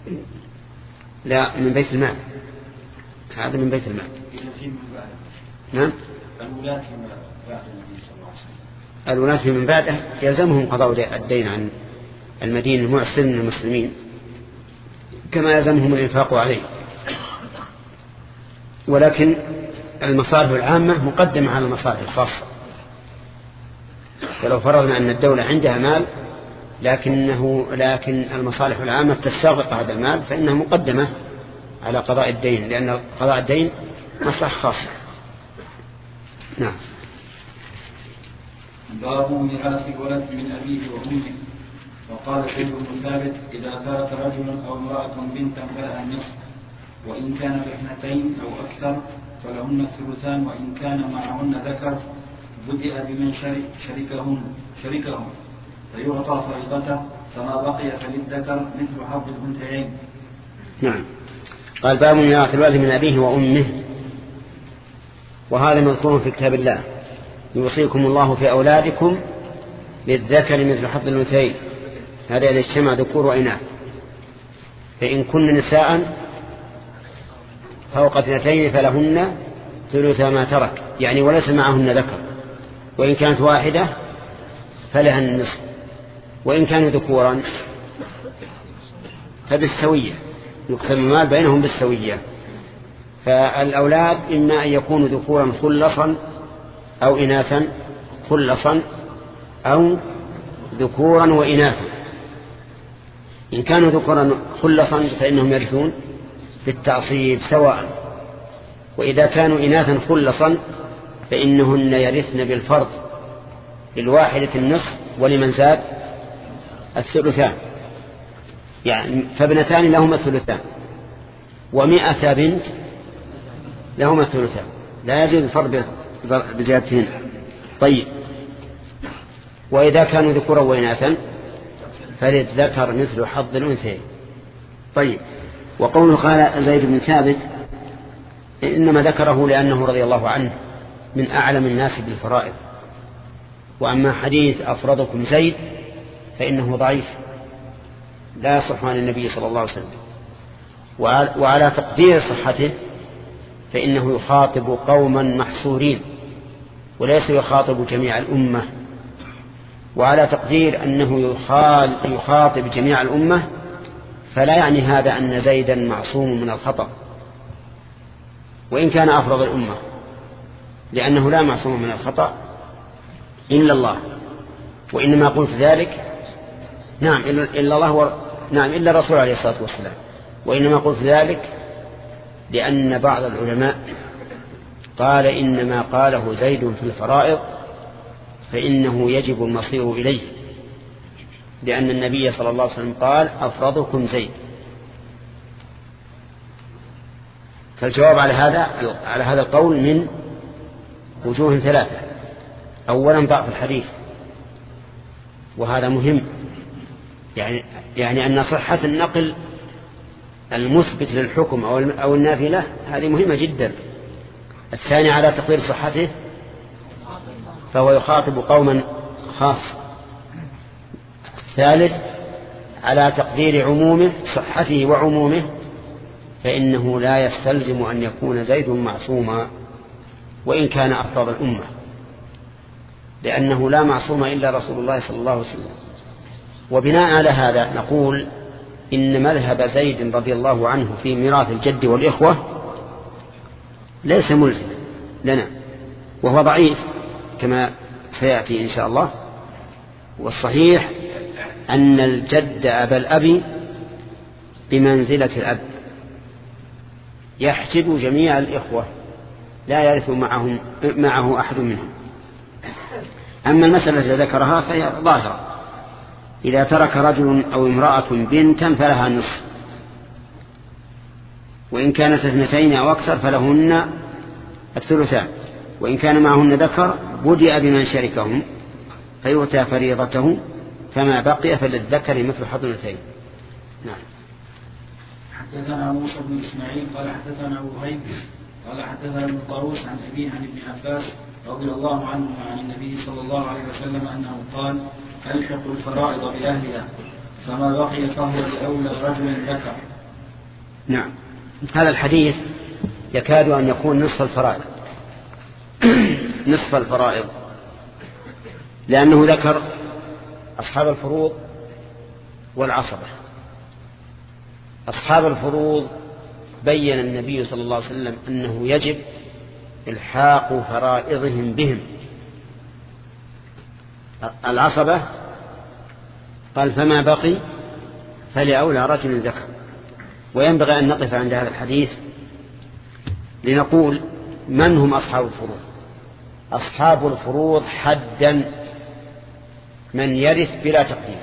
لا من بيت المال، هذا من بيت المال. نعم. الولاة من بعد النبي صلى الله عليه وسلم، الولاة من بعده يلزمهم قضاء الدين عن المدين المعسر من المسلمين، كما يلزمهم الإنفاق عليه، ولكن المصالح العامة مقدمة على المصالح الخاصة. فلو فرضنا أن الدولة عندها مال لكنه لكن المصالح العامة تستغرق هذا المال، فإنها مقدمة على قضاء الدين، لأن قضاء الدين مصلحة خاصة. نعم. باب ميراث الولد من أبيه وأمه. وقال زيد بن ثابت إذا ترك رجل أو امرأة بنتا فلها النصف، وإن كانت اثنتين أو أكثر فلهن الثلثان، وإن كان معهن ذكر بدأ بمن شركهن شركهم فيعطى فريضته، فما بقي فللذكر مثل حظ الأنثيين. نعم. قال باب ميراث الولد من أبيه وأمه، وهذا مذكور في كتاب الله يوصيكم الله في أولادكم للذكر مثل حظ الأنثيين، هذا إذا اجتمع ذكور وإناث، فإن كن نساء فوق اثنتين فلهن ثلث ما ترك، يعني وليس معهن ذكر، وإن كانت واحدة فلها النصف، وإن كانوا ذكورا فبالسوية، يقسم المال بينهم بالسوية. فالأولاد إما أن يكونوا ذكورا خلصا أو إناثا خلصا، أو ذكورا وإناثا. إن كانوا ذكرا خلصا فإنهم يرثون بالتعصيب سواء، وإذا كانوا إناثا خلصا فإنهن يرثن بالفرض، للواحدة النصف ولمن زاد الثلثان، يعني فابنتان لهما الثلثان ومئة بنت لهما الثلثان، لا يجوز الفرض بزيادتهن. طيب، وإذا كانوا ذكورا وإناثا فللذكر مثل حظ الأنثيين. طيب، وقوله قال زيد بن ثابت إنما ذكره لأنه رضي الله عنه من أعلم الناس بالفرائض، وأما حديث أفرضكم زيد فإنه ضعيف لا يصح عن النبي صلى الله عليه وسلم. وعلى تقدير صحته فإنه يخاطب قوما محصورين وليس يخاطب جميع الأمة، وعلى تقدير أنه يخاطب جميع الأمة فلا يعني هذا أن زيدا معصوم من الخطأ وإن كان أفرض الأمة، لأنه لا معصوم من الخطأ إلا الله. وإنما قلت ذلك نعم إلا الله و... نعم إلا الرسول عليه الصلاة والسلام. وإنما قلت ذلك لأن بعض العلماء قال إنما قاله زيد في الفرائض فإنه يجب المصير إليه، لأن النبي صلى الله عليه وسلم قال أفرضكم زيد. فالجواب على هذا على هذا القول من وجوه ثلاثة. أولا ضعف الحديث، وهذا مهم، يعني يعني أن صحة النقل المثبت للحكم أو النافي له هذه مهمة جدا. الثاني على تقدير صحته فهو يخاطب قوما خاص. الثالث على تقدير عمومه صحته وعمومه فإنه لا يستلزم أن يكون زيد معصوما وإن كان أفراد الأمة، لأنه لا معصوم إلا رسول الله صلى الله عليه وسلم. وبناء على هذا نقول إن مذهب زيد رضي الله عنه في ميراث الجد والإخوة ليس ملزم لنا، وهو ضعيف كما سيأتي إن شاء الله. والصحيح أن الجد أبا الأب بمنزلة الأب يحجب جميع الإخوة لا يرث معهم معه أحد منهم. أما المسألة التي ذكرها فهي ظاهرة، إذا ترك رجل أو امرأة بنتا فلها النصف، وإن كانت اثنتين أو أكثر فلهن الثلثان، وإن كان معهن ذكر بدأ بمن شركهم فيؤتى فريضته، فما بقي فللذكر مثل حظ الأنثيين. نعم. حدثنا موسى بن إسماعيل قال حدثنا أبو هيثم قال حدثنا ابن طاووس عن أبيه عن ابن عباس رضي الله عنه عن النبي صلى الله عليه وسلم أنه قال ألحقوا الفرائض بأهلها فما بقي فهو لأولى رجل ذكر. نعم، هذا الحديث يكاد أن يكون نصف الفرائض نصف الفرائض لأنه ذكر أصحاب الفروض والعصبة. أصحاب الفروض بين النبي صلى الله عليه وسلم أنه يجب إلحاق فرائضهم بهم. العصبة قال فما بقي فلأولى رجل ذكر. وينبغي أن نقف عند هذا الحديث لنقول من هم أصحاب الفروض. أصحاب الفروض حدا من يرث بلا تقدير،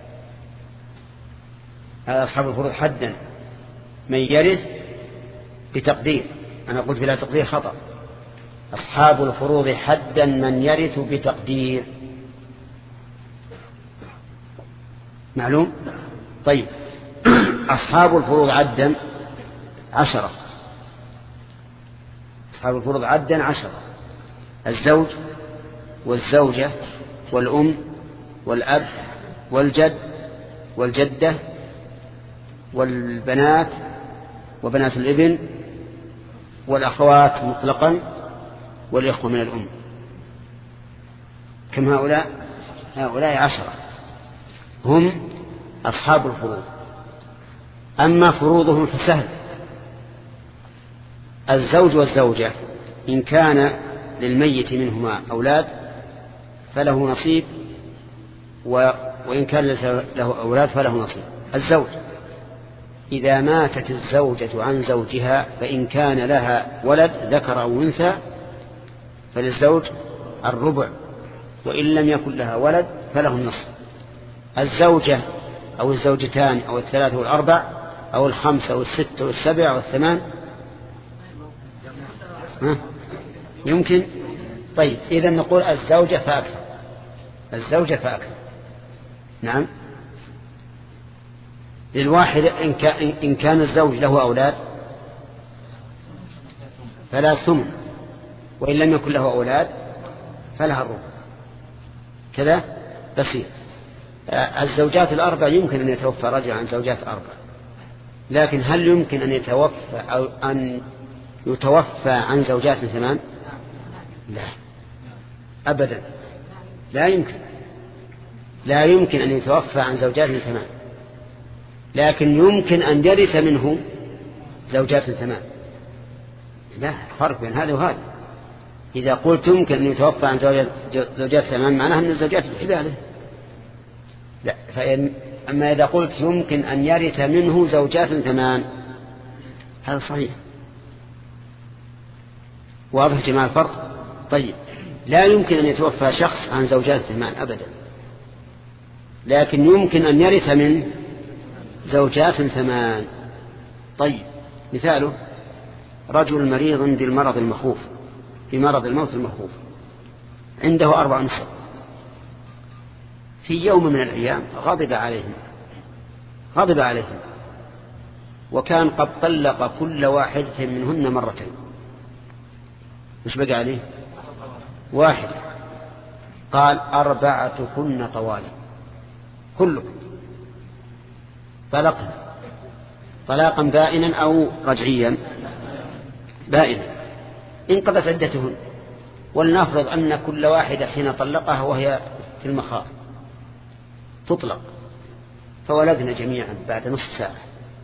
هذا أصحاب الفروض حدا من يرث بتقدير. أنا قلت بلا تقدير خطأ. أصحاب الفروض حدا من يرث بتقدير، معلوم؟ طيب، أصحاب الفروض عدا عشرة. أصحاب الفروض عدا عشرة: الزوج والزوجة والأم والأب والجد والجدة والبنات وبنات الابن والأخوات مطلقا والإخوة من الأم. كم هؤلاء؟ هؤلاء عشرة هم أصحاب الفروض. أما فروضهم فسهل. الزوج والزوجة إن كان للميت منهما أولاد فله نصيب، وإن كان له أولاد فله نصيب. الزوج إذا ماتت الزوجة عن زوجها فإن كان لها ولد ذكر أو أنثى فللزوج الربع، وإن لم يكن لها ولد فله النصف. الزوجة أو الزوجتان أو الثلاث والأربع أو الخمسة والستة والسبع والثمان ها؟ يمكن. طيب إذا نقول الزوجة فأكثر، الزوجة فأكثر. نعم. للواحد إن كان الزوج له أولاد فلا ثمن، وإن لم يكن له أولاد فلها الربع. كذا بسيط. الزوجات الأربع يمكن أن يتوفى رجل عن زوجات أربع، لكن هل يمكن أن يتوفى أو أن يتوفى عن زوجات ثمان؟ لا أبدا، لا يمكن، لا يمكن أن يتوفى عن زوجات ثمان، لكن يمكن أن يرث منه زوجات ثمان. لا فرق بين هذا وهذا. إذا قلت يمكن أن يتوفى عن زوجات ثمان معناها أن الزوجات عبادة. لا. فإن أما إذا قلت يمكن أن يرث منه زوجات ثمان هذا صحيح. واضح جماعة الفرق؟ طيب لا يمكن أن يتوفى شخص عن زوجات ثمان أبدا، لكن يمكن أن يرث منه زوجات ثمان. طيب مثاله رجل مريض بالمرض المخوف، بمرض الموت المخوف، عنده أربع نساء، في يوم من الأيام غضب عليهم غضب عليهم وكان قد طلق كل واحدة منهن مرتين. مش بقى عليه واحد؟ قال أربعة كن طوالي كلكم طلقنا طلاقا بائنا أو رجعيا؟ بائنا. انقضت عدتهن، ولنفرض أن كل واحدة حين طلقها وهي في المخاض تطلق، فولدنا جميعا بعد نصف ساعة.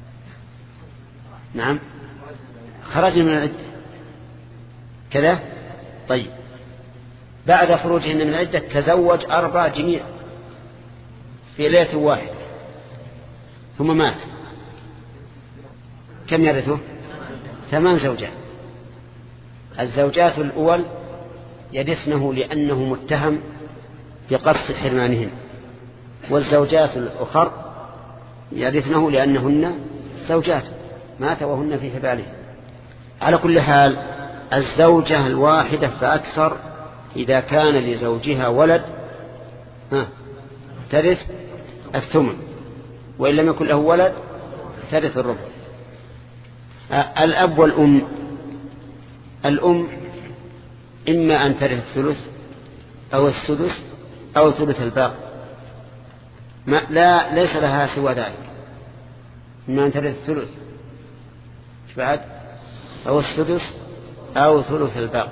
نعم خرجنا من العدة كذا. طيب بعد خروجهن من العدة تزوج أربع جميع في ليلة واحدة ثم مات، كم يرثه؟ ثمان زوجات. الزوجات الأول يرثنه لأنه متهم بقصد حرمانهن، والزوجات الأخر يرثنه لأنهن زوجات مات وهن في حبالهم. على كل حال الزوجة الواحدة فأكثر إذا كان لزوجها ولد ها ترث الثمن، وإن لم يكن له ولد ترث الربع. الأب والأم، الأم إما أن ترث الثلث أو السدس أو ثلث الباقي، ما لا ليس لها سوى ذلك، إما أن ترث الثلث بعد أو السدس أو ثلث الباقي.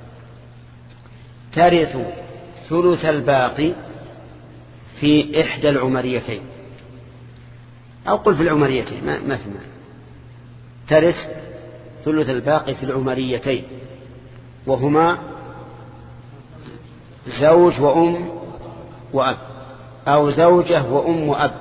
ترث ثلث الباقي في إحدى العمريتين، أو قل في العمريتين ما, ما في معنى. ترث ثلث الباقي في العمريتين، وهما زوج وأم وأب، أو زوجة وأم وأب،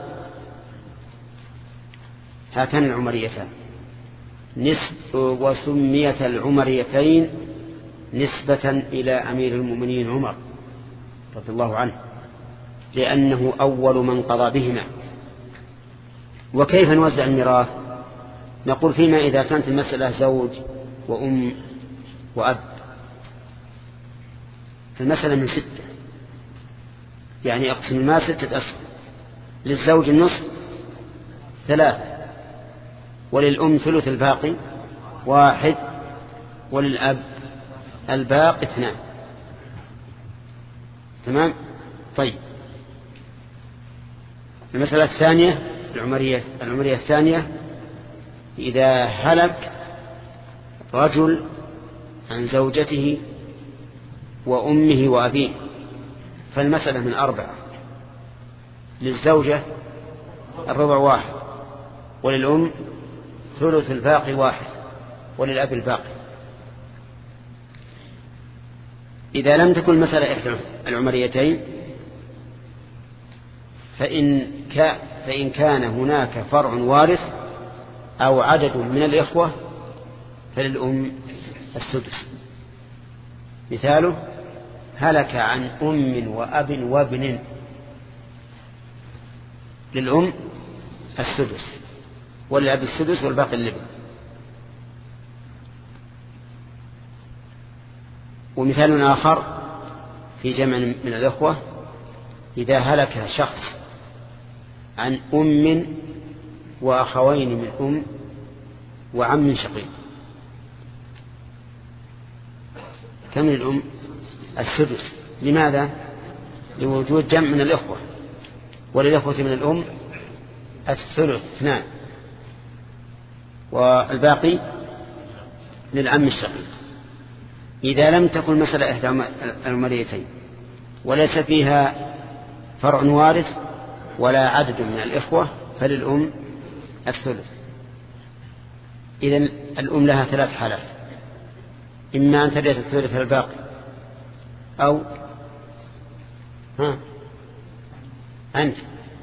هاتان العمريتان نسب. وسميت العمريتين نسبة إلى أمير المؤمنين عمر رضي الله عنه، لأنه أول من قضى بهما. وكيف نوزع الميراث؟ نقول فيما إذا كانت المسألة زوج وأم وأب، فالمسألة من ستة، يعني أقسم المال ستة أسهم، للزوج النصف ثلاثة، وللأم ثلث الباقي واحد، وللأب الباقي اثنان. تمام. طيب المسألة الثانية العمرية العمرية الثانية إذا هلك رجل عن زوجته وأمه وأبيه فالمسألة من أربعة، للزوجة الربع واحد، وللأم ثلث الباقي واحد، وللأب الباقي. إذا لم تكن المسألة إحدى العمريتين فإن فإن كان هناك فرع وارث أو عدد من الإخوة فللأم السدس. مثاله: هلك عن أم وأب وابن، للأم السدس وللأب السدس والباقي اللبن. ومثال آخر في جمع من الإخوة: إذا هلك شخص عن أم وأخوين من أم وعم شقيق، كم للأم؟ السدس. لماذا؟ لوجود جمع من الإخوة، وللإخوة من الأم الثلث اثنان، والباقي للعم الشقيق. إذا لم تكن مسألة إحدى المريتين وليس فيها فرع وارث ولا عدد من الإخوة فللأم الثلث. إذن الأم لها ثلاث حالات: إما أن ترث الثلث الباقي، أو ها أنت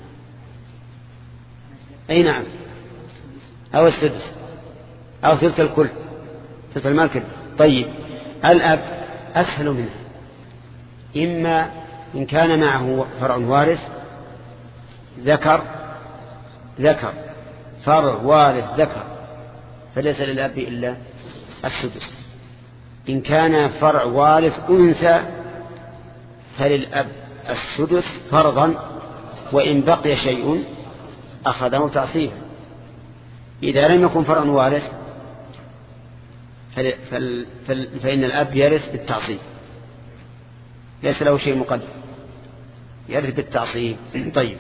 أي نعم، أو السدس، أو ثلث الكل، ثلث المال كله. طيب الأب أسهل منه، إما إن كان معه فرع وارث ذكر ذكر فرع وارث ذكر فليس للأب إلا السدس. إن كان فرع وارث أنثى فللأب السدس فرضا، وإن بقي شيء أخذه تعصيبا. إذا لم يكن فرع وارث فإن الأب يرث بالتعصيب، ليس له شيء مقدم، يرث بالتعصيب. طيب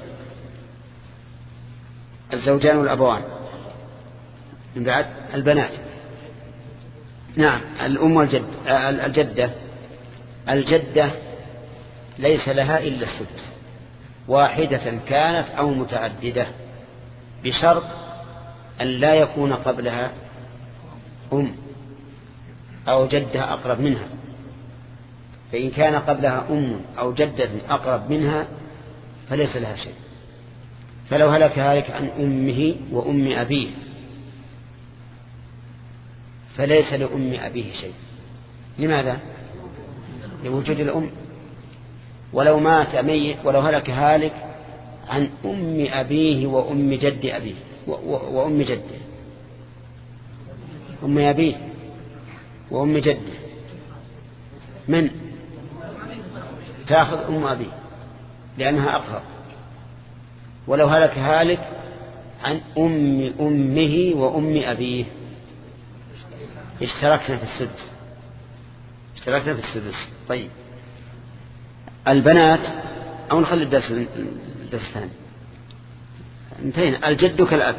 الزوجان والأبوان، من بعد البنات. نعم الأم والجد الجدة الجدة ليس لها إلا السدس، واحدة كانت أو متعددة، بشرط أن لا يكون قبلها أم أو جدة أقرب منها. فإن كان قبلها أم أو جدة أقرب منها فليس لها شيء. فلو هلك هالك عن أمه وأم أبيه فليس لأم أبيه شيء. لماذا؟ لوجود الأم. ولو مات ميت، ولو هلك هالك عن أم أبيه وأم جد أبيه وأم جده، أم أبيه وأم جده، من تأخذ أم أبيه لأنها أقرب. ولو هلك هالك عن أم أمه وأم أبيه اشتركنا في السدس اشتركنا في السدس. طيب البنات، أو نخلي الدرس الثاني انتهينا. الجد كالأب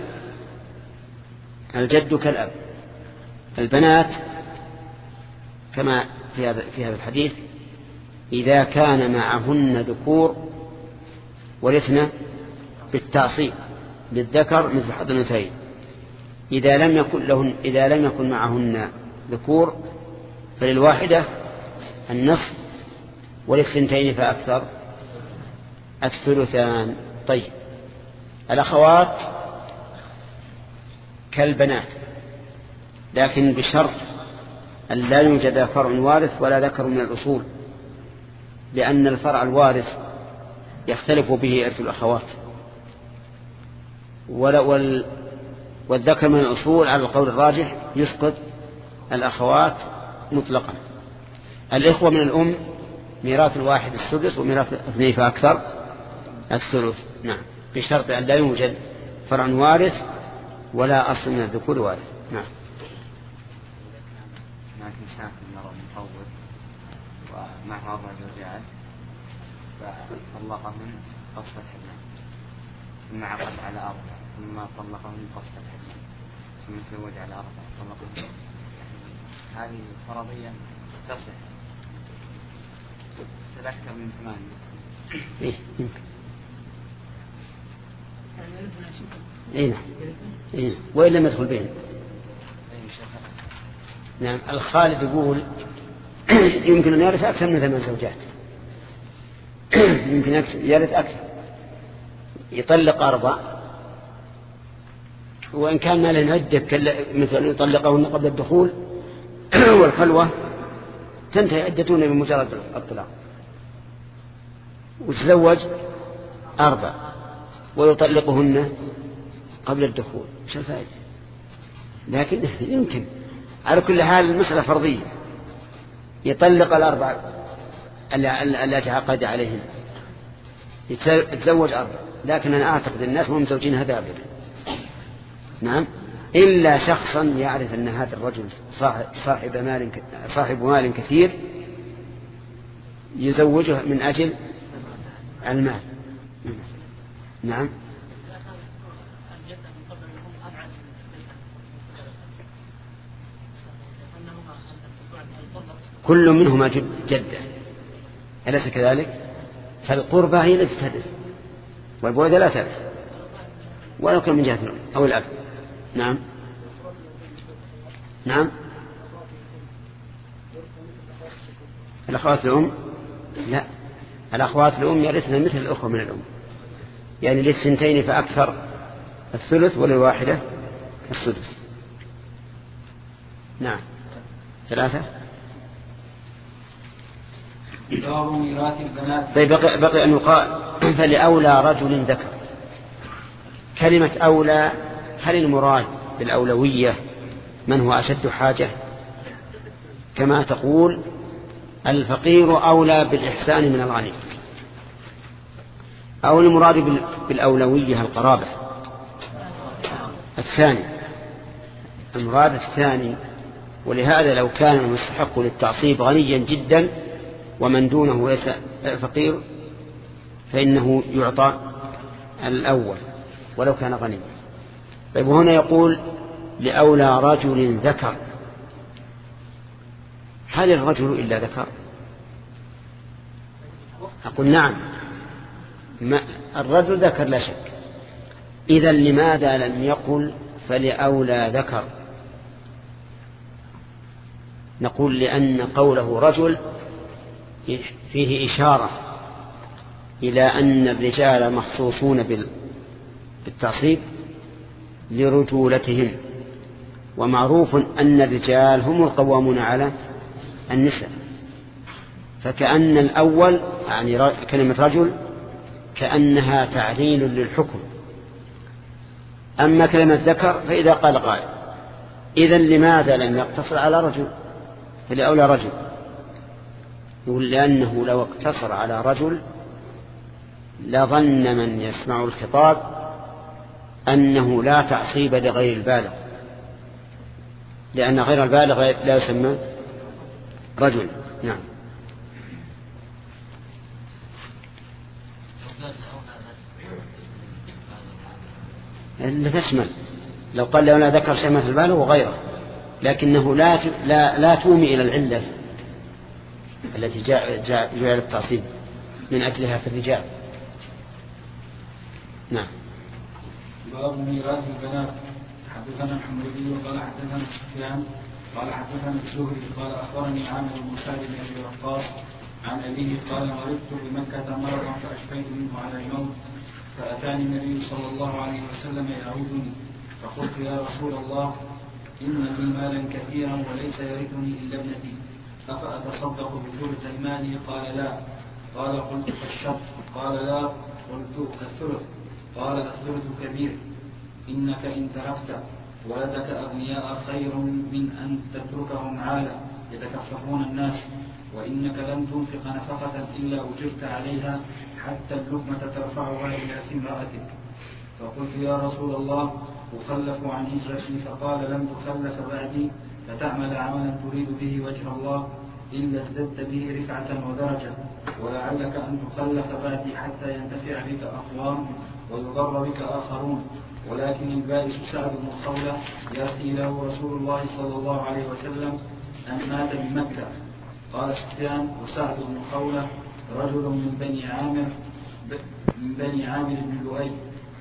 الجد كالأب البنات كما في هذا في هذا الحديث: إذا كان معهن ذكور ورثنا بالتعصيب للذكر مثل حظ الأنثيين. إذا لم يكن لهن إذا لم يكن معهن ذكور فللواحدة النصف، وللثنتين فأكثر الثلثان. طيب الأخوات كالبنات، لكن بشرط أن لا يوجد فرع وارث ولا ذكر من الأصول، لأن الفرع الوارث يختلف به إرث الأخوات، والذكر من الأصول على القول الراجح يسقط الأخوات مطلقا. الإخوة من الأم ميراث الواحد السدس، وميراث اثنين فأكثر الثلث. نعم بشرط أن لا يوجد فرع وارث ولا أصل من الذكور وارث. نعم. هناك إنسان مرض مطول ومعه أربع زوجات فطلقهن قصة حمل، ثم عقد على أربع، ثم طلقهن قصة حمل، ثم تزوج على أربع طلقهن. هذه فرضية تصح أكثر من ثمانية. إيه يمكن. إيه نعم. إيه وإن لم يدخل بهم. نعم الخالد يقول يمكن أن يرث أكثر من ثمان زوجات. يمكن يرث أكثر يطلق أربع، وإن كان ما له عدة مثل أن يطلقهن قبل الدخول والخلوة تنتهي عدتهن بمجرد الطلاق، وتزوج أربع ويطلقهن قبل الدخول، مش الفائدة؟ لكن يمكن على كل حال المسألة فرضية، يطلق الأربع التي عقد عليهن، يتزوج أربع، لكن أنا أعتقد الناس هم مزوجين هذا أبدا. نعم، إلا شخصا يعرف أن هذا الرجل صاحب مال صاحب مال كثير يزوجه من أجل المال. نعم، كل منهما جدة، أليس كذلك؟ فالقربى هي التي تحدث والبعد لا تحدث، ولو كان من جهة الأم أو الأب. نعم نعم، الأخوات الأم لا، الأخوات الأم يرثن مثل الأخوة من الأم، يعني للسنتين فأكثر الثلث وللواحدة السدس. نعم. ثلاثة. طيب بقي, بقي أن يقال فلأولى رجل ذكر. كلمة أولى هل المراد بالأولوية من هو أشد حاجة، كما تقول الفقير أولى بالإحسان من الغني، أو المراد بالأولوية القرابة؟ الثاني، المراد الثاني. ولهذا لو كان المستحق للتعصيب غنيا جدا ومن دونه ليس فقير فإنه يعطى الأول ولو كان غنيا. طيب هنا يقول لأولى رجل ذكر، هل الرجل إلا ذكر؟ أقول نعم، ما الرجل ذكر لا شك. إذن لماذا لم يقل فلأولى ذكر؟ نقول لأن قوله رجل فيه إشارة إلى أن الرجال مخصوصون بالتعصيب لرجولتهم، ومعروف أن الرجال هم القوامون على النساء، فكأن الأول يعني كلمة رجل كأنها تعليل للحكم. أما كلمة ذكر فإذا قال قائل إذن لماذا لم يقتصر على رجل فلأولى رجل؟ يقول لأنه لو اقتصر على رجل لظن من يسمع الخطاب أنه لا تعصيب لغير البالغ، لأن غير البالغ لا يسمى رجل. نعم. لا تشمل، لو قال لأولى ذكر شمل البالغ وغيره، لكنه لا لا لا تومي إلى العلة التي جاء جاء جاء التعصيب من أجلها في الرجال. نعم. باب ميراث البنات. حدثنا الحمودي قال حدثنا سفيان قال حدثنا الزهري قال أخبرني عامر بن سعد بن أبي وقاص عن أبيه قال مرضت بمكة مرضا فأشفيت منه على الموت، فأتاني النبي صلى الله عليه وسلم يعودني، فقلت يا رسول الله إن لي مالا كثيرا وليس يرثني إلا ابنتي، أفأتصدق بثلث المال؟ قال لا. قال قلت فالشط؟ قال لا. قلت الثلث؟ قال الثلث كبير، إنك إن تركت ولدك أغنياء خير من أن تتركهم عالة يتكففون الناس، وإنك لن تنفق نفقة إلا أجرت عليها حتى اللقمة ترفعها إلى في امرأتك. فقلت يا رسول الله أخلف عن هجرتي؟ فقال لم تخلف بعدي فتعمل عملا تريد به وجه الله إلا ازددت به رفعة ودرجة، ولعلك أن تخلف بعدي حتى ينتفع بك أقوام ويضر بك آخرون، ولكن البائس سعد بن خولة يأتي له رسول الله صلى الله عليه وسلم أن مات بمكة. قال سفيان وسعد بن خولة رجل من بني عامر من بني عامر بن لؤي.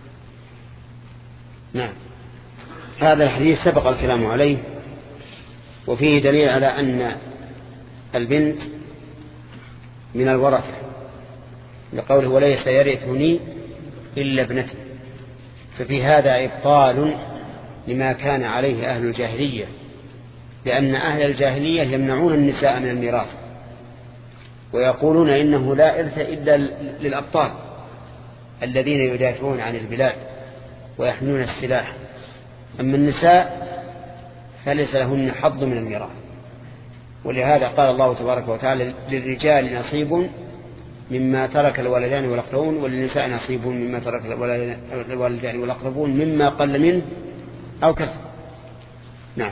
نعم. هذا الحديث سبق الكلام عليه، وفيه دليل على أن البنت من الورثة، لقوله وليس يرثني إلا ابنته، ففي هذا إبطال لما كان عليه أهل الجاهلية، لأن أهل الجاهلية يمنعون النساء من الميراث ويقولون إنه لا إرث إلا للأبطال الذين يدافعون عن البلاد ويحملون السلاح، أما النساء فليس لهن حظ من الميراث. ولهذا قال الله تبارك وتعالى للرجال نصيب مما ترك الوالدان والأقربون وللنساء نصيب مما ترك الوالدان والأقربون مما قل منه أو كثر. نعم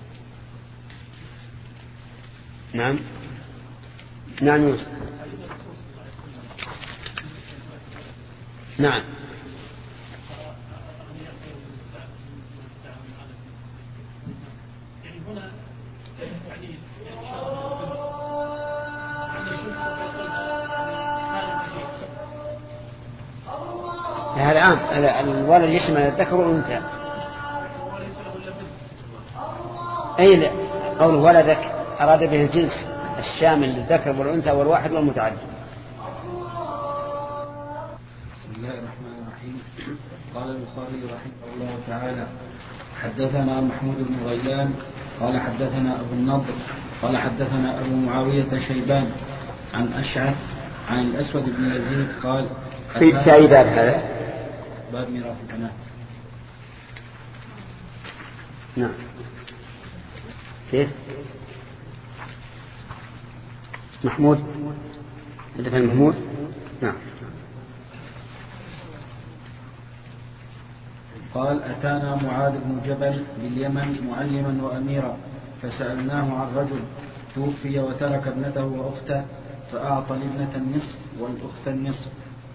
نعم نعم يوسف. نعم هذا عام، الولد يشمل الذكر والأنثى. أي لا، قول ولدك أراد به الجنس الشامل للذكر والأنثى والواحد والمتعدد. بسم الله الرحمن الرحيم. قال البخاري رحمه الله تعالى: حدثنا محمود بن غيلان قال حدثنا أبو النضر قال حدثنا أبو معاوية شيبان عن أشعث عن الأسود بن يزيد قال: في باب هذا باب ميراث البنات. نعم. كيف؟ محمود حدثنا محمود. نعم. قال: أتانا معاذ بن جبل باليمن معلما وأميرا، فسألناه عن رجل توفي وترك ابنته وأخته، فأعطى الابنة النصف والأخت النصف.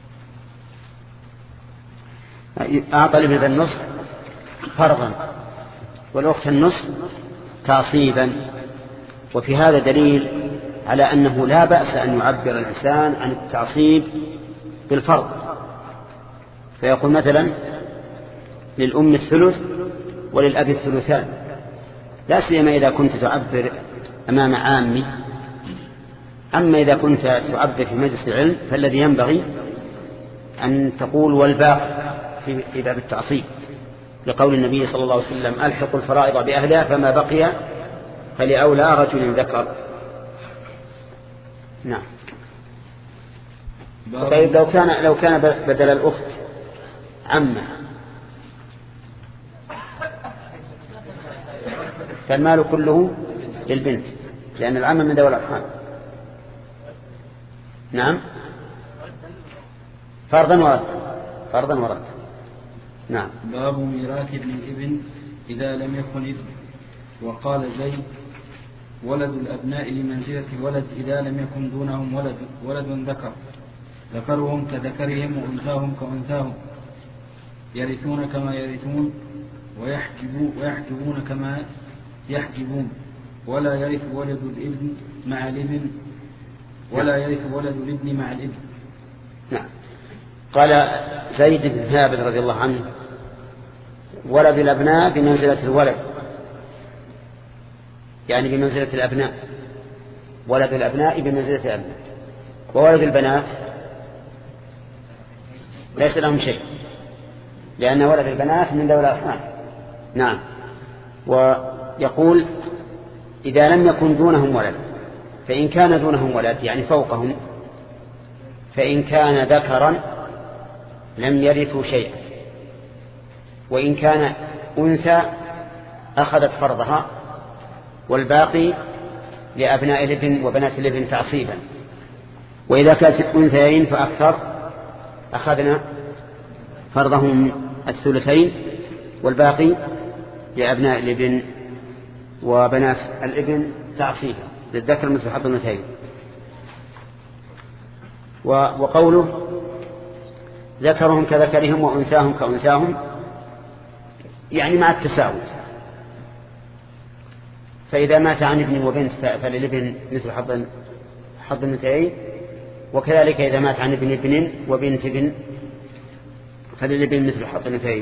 أعطى الابنة النصف فرضا والأخت النصف تعصيبا. وفي هذا دليل على أنه لا بأس أن يعبر الإنسان عن التعصيب بالفرض، فيقول مثلا للأم الثلث وللأب الثلثان، لا سيما إذا كنت تعبر أمام عامي. أما إذا كنت تعبر في مجلس العلم فالذي ينبغي أن تقول والباقي في باب التعصيب، لقول النبي صلى الله عليه وسلم: ألحقوا الفرائض بأهلها فما بقي فلأولى رجل ذكر. نعم. طيب لو كان لو كان بدل الأخت عمه فالمال كله للبنت، لأن العمه من ذوي الأرحام. نعم. فرضا ورد فرضا ورد. نعم. باب ميراث ابن الابن إذا لم يكن ابن. وقال زيد: ولد الأبناء لمنزلة الولد إذا لم يكن دونهم ولد ولد ذكر، ذكرهم كذكرهم وأنثاهم كأنثاهم، يرثون كما يرثون ويحجبون, ويحجبون كما يحجبون، ولا يرث ولد الابن مع الابن ولا يرث ولد الابن مع الابن. نعم. قال زيد بن ثابت رضي الله عنه: ولد الأبناء بمنزلة الولد، يعني بمنزلة الأبناء، ولد الأبناء بمنزلة الأبناء، وولد البنات ليس لهم شيء، لأن ولد البنات من ذوي الأرحام. نعم. ويقول: إذا لم يكن دونهم ولد، فإن كان دونهم ولد يعني فوقهم، فإن كان ذكرا لم يرثوا شيئا، وإن كان أنثى أخذت فرضها، والباقي لأبناء الابن وبنات الابن تعصيبا. وإذا كانت أنثيين فأكثر أخذنا فرضهم الثلثين، والباقي لأبناء الابن وبنات الابن تعصيبا، للذكر مثل حظ الأنثيين. وقوله ذكرهم كذكرهم وأنثاهم كأنثاهم يعني مع التساوي، فإذا مات عن ابن وبنت فللابن مثل حظ حظ الأنثيين، وكذلك إذا مات عن ابن ابن وبنت ابن فللابن مثل حظ الأنثيين.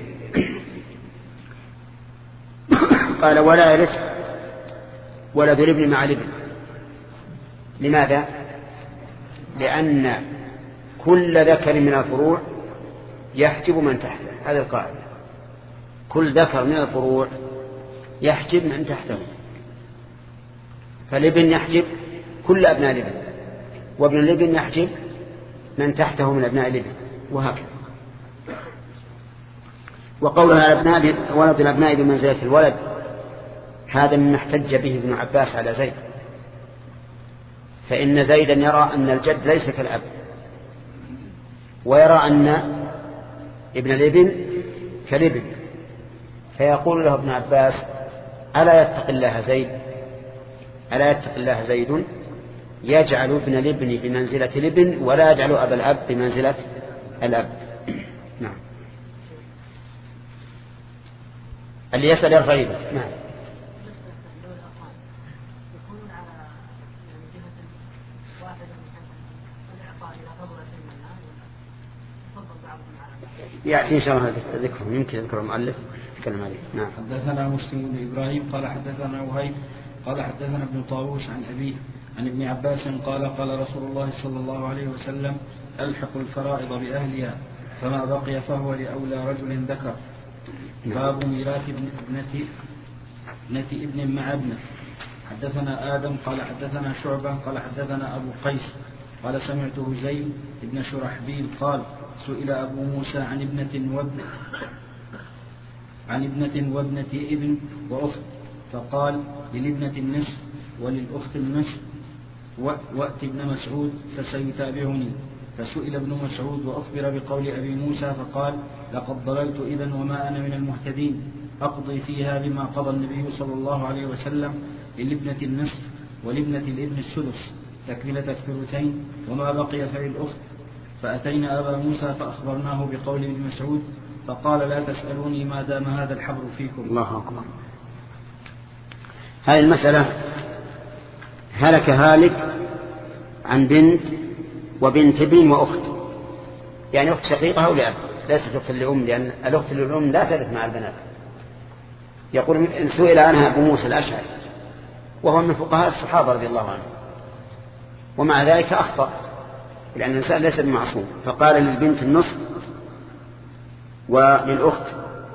قال: ولا يرث ولد الابن مع الابن. لماذا؟ لأن كل ذكر من الفروع يحجب من تحته. هذه القاعدة، كل ذكر من الفروع يحجب من تحته. فالابن يحجب كل أبناء الابن، وابن الابن يحجب من تحته من أبناء الابن، وهكذا. وقولها أبناء ولد الأبناء بمنزلة الولد، هذا مما احتج به ابن عباس على زيد، فإن زيدا يرى أن الجد ليس كالأب، ويرى أن ابن الابن كالابن، فيقول له ابن عباس: ألا يتق الله زيد ألا يتق الله زيد يجعل ابن الابن بمنزلة الابن ولا يجعل أبا الأب بمنزلة الأب. نعم. اللي يسأل الغيبة. نعم. يأتي إن شاء الله ذكرهم، يمكن ذكر المؤلف يتكلم عليه. نعم. حدثنا مسلم بن إبراهيم قال حدثنا وهيب قال حدثنا ابن طاووس عن أبيه عن ابن عباس قال قال رسول الله صلى الله عليه وسلم: ألحق الفرائض بأهلها فما بقي فهو لأولى رجل ذكر. باب ميراث ابنة ابنة ابن مع ابنه. حدثنا آدم قال حدثنا شعبة قال حدثنا أبو قيس قال سمعته زيد بن شرحبيل قال: سئل أبو موسى عن ابنة وابن عن ابنة وابنة ابن وأخت، فقال: للابنة النصف وللأخت النصف، وأت ابن مسعود فسيتابعني. فسئل ابن مسعود وأخبر بقول أبي موسى فقال: لقد ضللت إذن وما أنا من المهتدين، أقضي فيها بما قضى النبي صلى الله عليه وسلم: للابنة النصف ولابنة الابن السدس تكملة الثلثين، وما بقي فللأخت. فأتينا أبا موسى فأخبرناه بقول ابن مسعود فقال: لا تسألوني ما دام هذا الحبر فيكم. الله أكبر. هذه المسألة هلك هالك عن بنت وبنت ابن وأخت، يعني أخت شقيقة أو لأب، ليست أخت لأم، لأن الأخت للأم لا ترث مع البنات. يقول: إن سئل عنها أبو موسى الأشعري وهو من فقهاء الصحابة رضي الله عنهم، ومع ذلك أخطأ، لأن الإنسان ليس بمعصوم، فقال: للبنت النصف وللأخت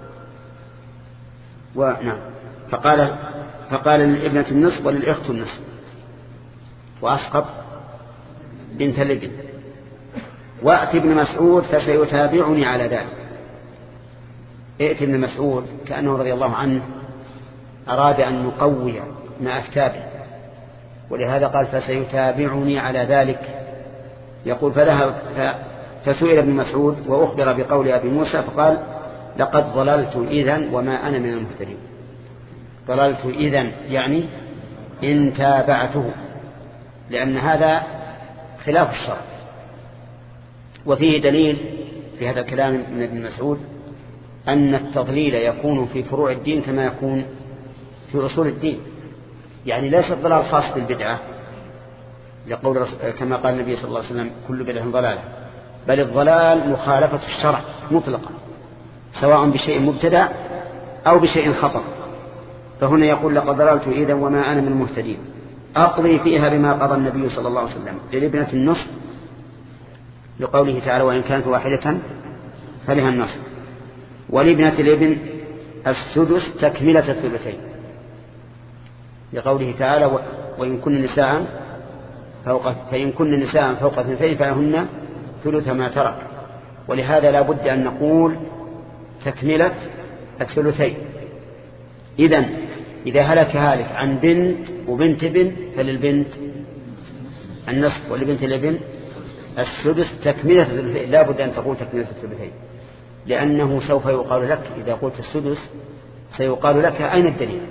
ونعم فقال فقال للابنة النصف وللأخت النصف، وأسقط بنت الابن. وأتي ابن مسعود فسيتابعني على ذلك. ائت ابن مسعود كأنه رضي الله عنه أراد أن نقوي ما أكتابه، ولهذا قال: فسيتابعني على ذلك. يقول: فذهب فسئل ابن مسعود وأخبر بقول أبي موسى فقال: لقد ضللت إذن وما أنا من المهتدين. ضللت إذن يعني إن تابعته، لأن هذا خلاف الشرع. وفيه دليل في هذا الكلام من ابن مسعود أن التضليل يكون في فروع الدين كما يكون في أصول الدين، يعني ليس الضلال خاص بالبدعة، يقول كما قال النبي صلى الله عليه وسلم: كل بدعة ضلالة، بل الضلال مخالفة الشرع مطلقا، سواء بشيء مبتدع أو بشيء خطأ. فهنا يقول: لقد ضللت إذن وما أنا من المهتدين، أقضي فيها بما قضى النبي صلى الله عليه وسلم. للابنة النصف لقوله تعالى: وإن كانت واحدة فلها النصف، ولابنة الابن السدس تكملة الثلثين، لقوله تعالى: وإن كن نساء فوق فإن كن نساء فوق اثنتين فلهن ثلث ما ترك. ولهذا لا بد أن نقول تكملة الثلثين. إذن إذا هلك هالك عن بنت وبنت ابن فللبنت النصف ولبنت الابن السدس تكملة الثلثين. لا بد أن تقول تكملة الثلثين، لأنه سوف يقال لك إذا قلت السدس سيقال لك: أين الدليل؟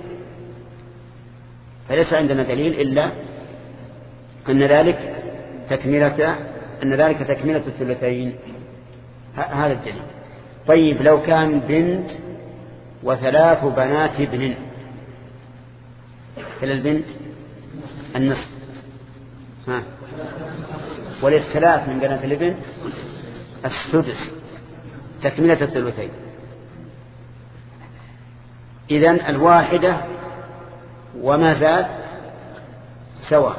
فليس عندنا دليل إلا أن ذلك تكملة أن ذلك تكملة الثلثين. هذا الدليل. طيب لو كان بنت وثلاث بنات ابن فللبنت النصف، ها وللثلاث من بنات الابن السدس تكملة الثلثين. إذن الواحدة وما زاد سواء.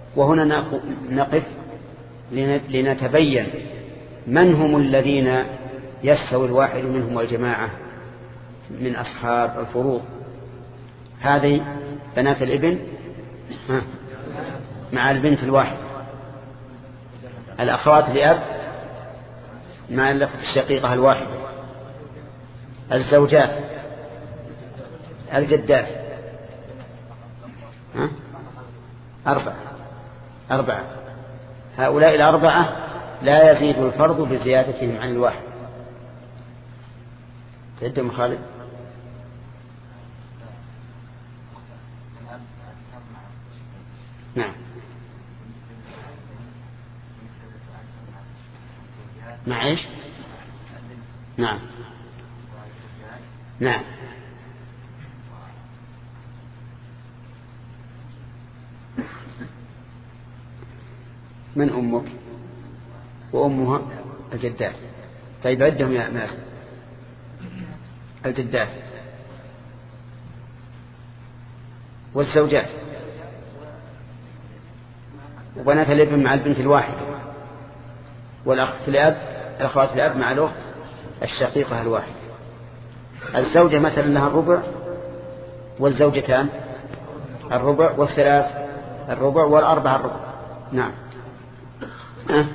وهنا نقف لنتبين من هم الذين يستوي الواحد منهم والجماعة من أصحاب الفروض. هذه بنات الابن مع البنت الواحد. الأخوات لأب مع الأخت الشقيقة الواحدة. الزوجات. الجدات. ها؟ أربعة أربعة هؤلاء الأربعة لا يزيد الفرض بزيادتهم عن الواحد. تعدهم خالد. نعم مع ايش؟ نعم نعم من أمك وأمها الجدات. طيب عدهم يا ناس. الجدات والزوجات وبنات الابن مع البنت الواحدة والأخت الأب الأخوات الأب مع الأخت الشقيقة الواحدة. الزوجة مثلا لها الربع والزوجتان الربع والثلاث الربع والأربعة الربع. نعم أه؟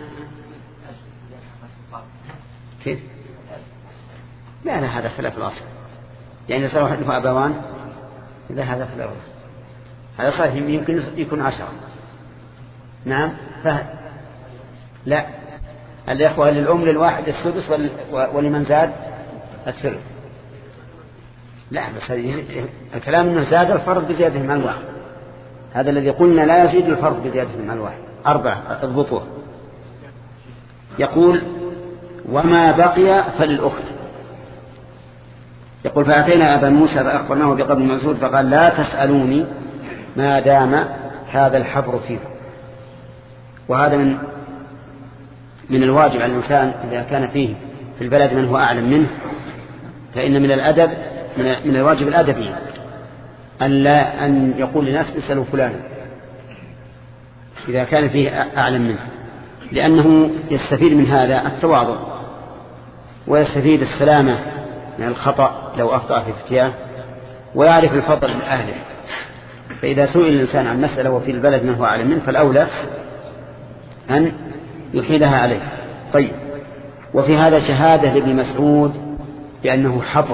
كيف؟ لا لا هذا خلاف الأصل. يعني صار واحد له أبوان لا هذا خلاف الأصل. هذا صحيح يمكن يكون عشرة. نعم فهد. لا الإخوة للأم للواحد السدس ولمن زاد الثلث. لا بس الكلام أنه زاد الفرض بزيادة مع الواحد. هذا الذي قلنا لا يزيد الفرض بزيادة مع الواحد. أربعة اضبطوه. يقول وما بقي فللأخت. يقول فأتينا أبا موسى فأخبرناه بقبل المعزول فقال لا تسألوني ما دام هذا الحبر فيكم. وهذا من من الواجب على الإنسان إذا كان فيه في البلد من هو أعلم منه فإن من الأدب من الواجب الأدبي أن لا أن يقول للناس اسألوا فلانا إذا كان فيه أعلم منه، لأنه يستفيد من هذا التواضع ويستفيد السلامة من الخطأ لو أخطأ في افتياه ويعرف الفضل لأهله. فإذا سئل الإنسان عن مسألة وفي البلد من هو أعلم منه فالأولى أن يحيلها عليه. طيب وفي هذا شهادة لابن مسعود بأنه حبر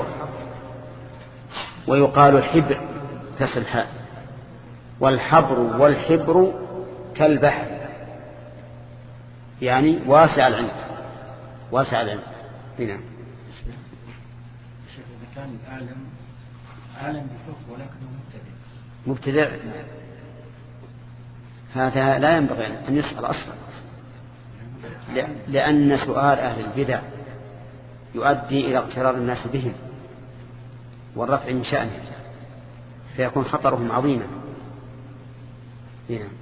ويقال حبر كسر الحاء والحبر والحبر كالبحر يعني واسع العلم واسع العلم. هنا إذا كان الأعلم أعلم بحكم ولكنه مبتدع مبتدع هذا لا ينبغي أن يسأل أصلا، لأن سؤال أهل البدع يؤدي إلى اغترار الناس بهم والرفع من شأنهم فيكون خطرهم عظيما. هنا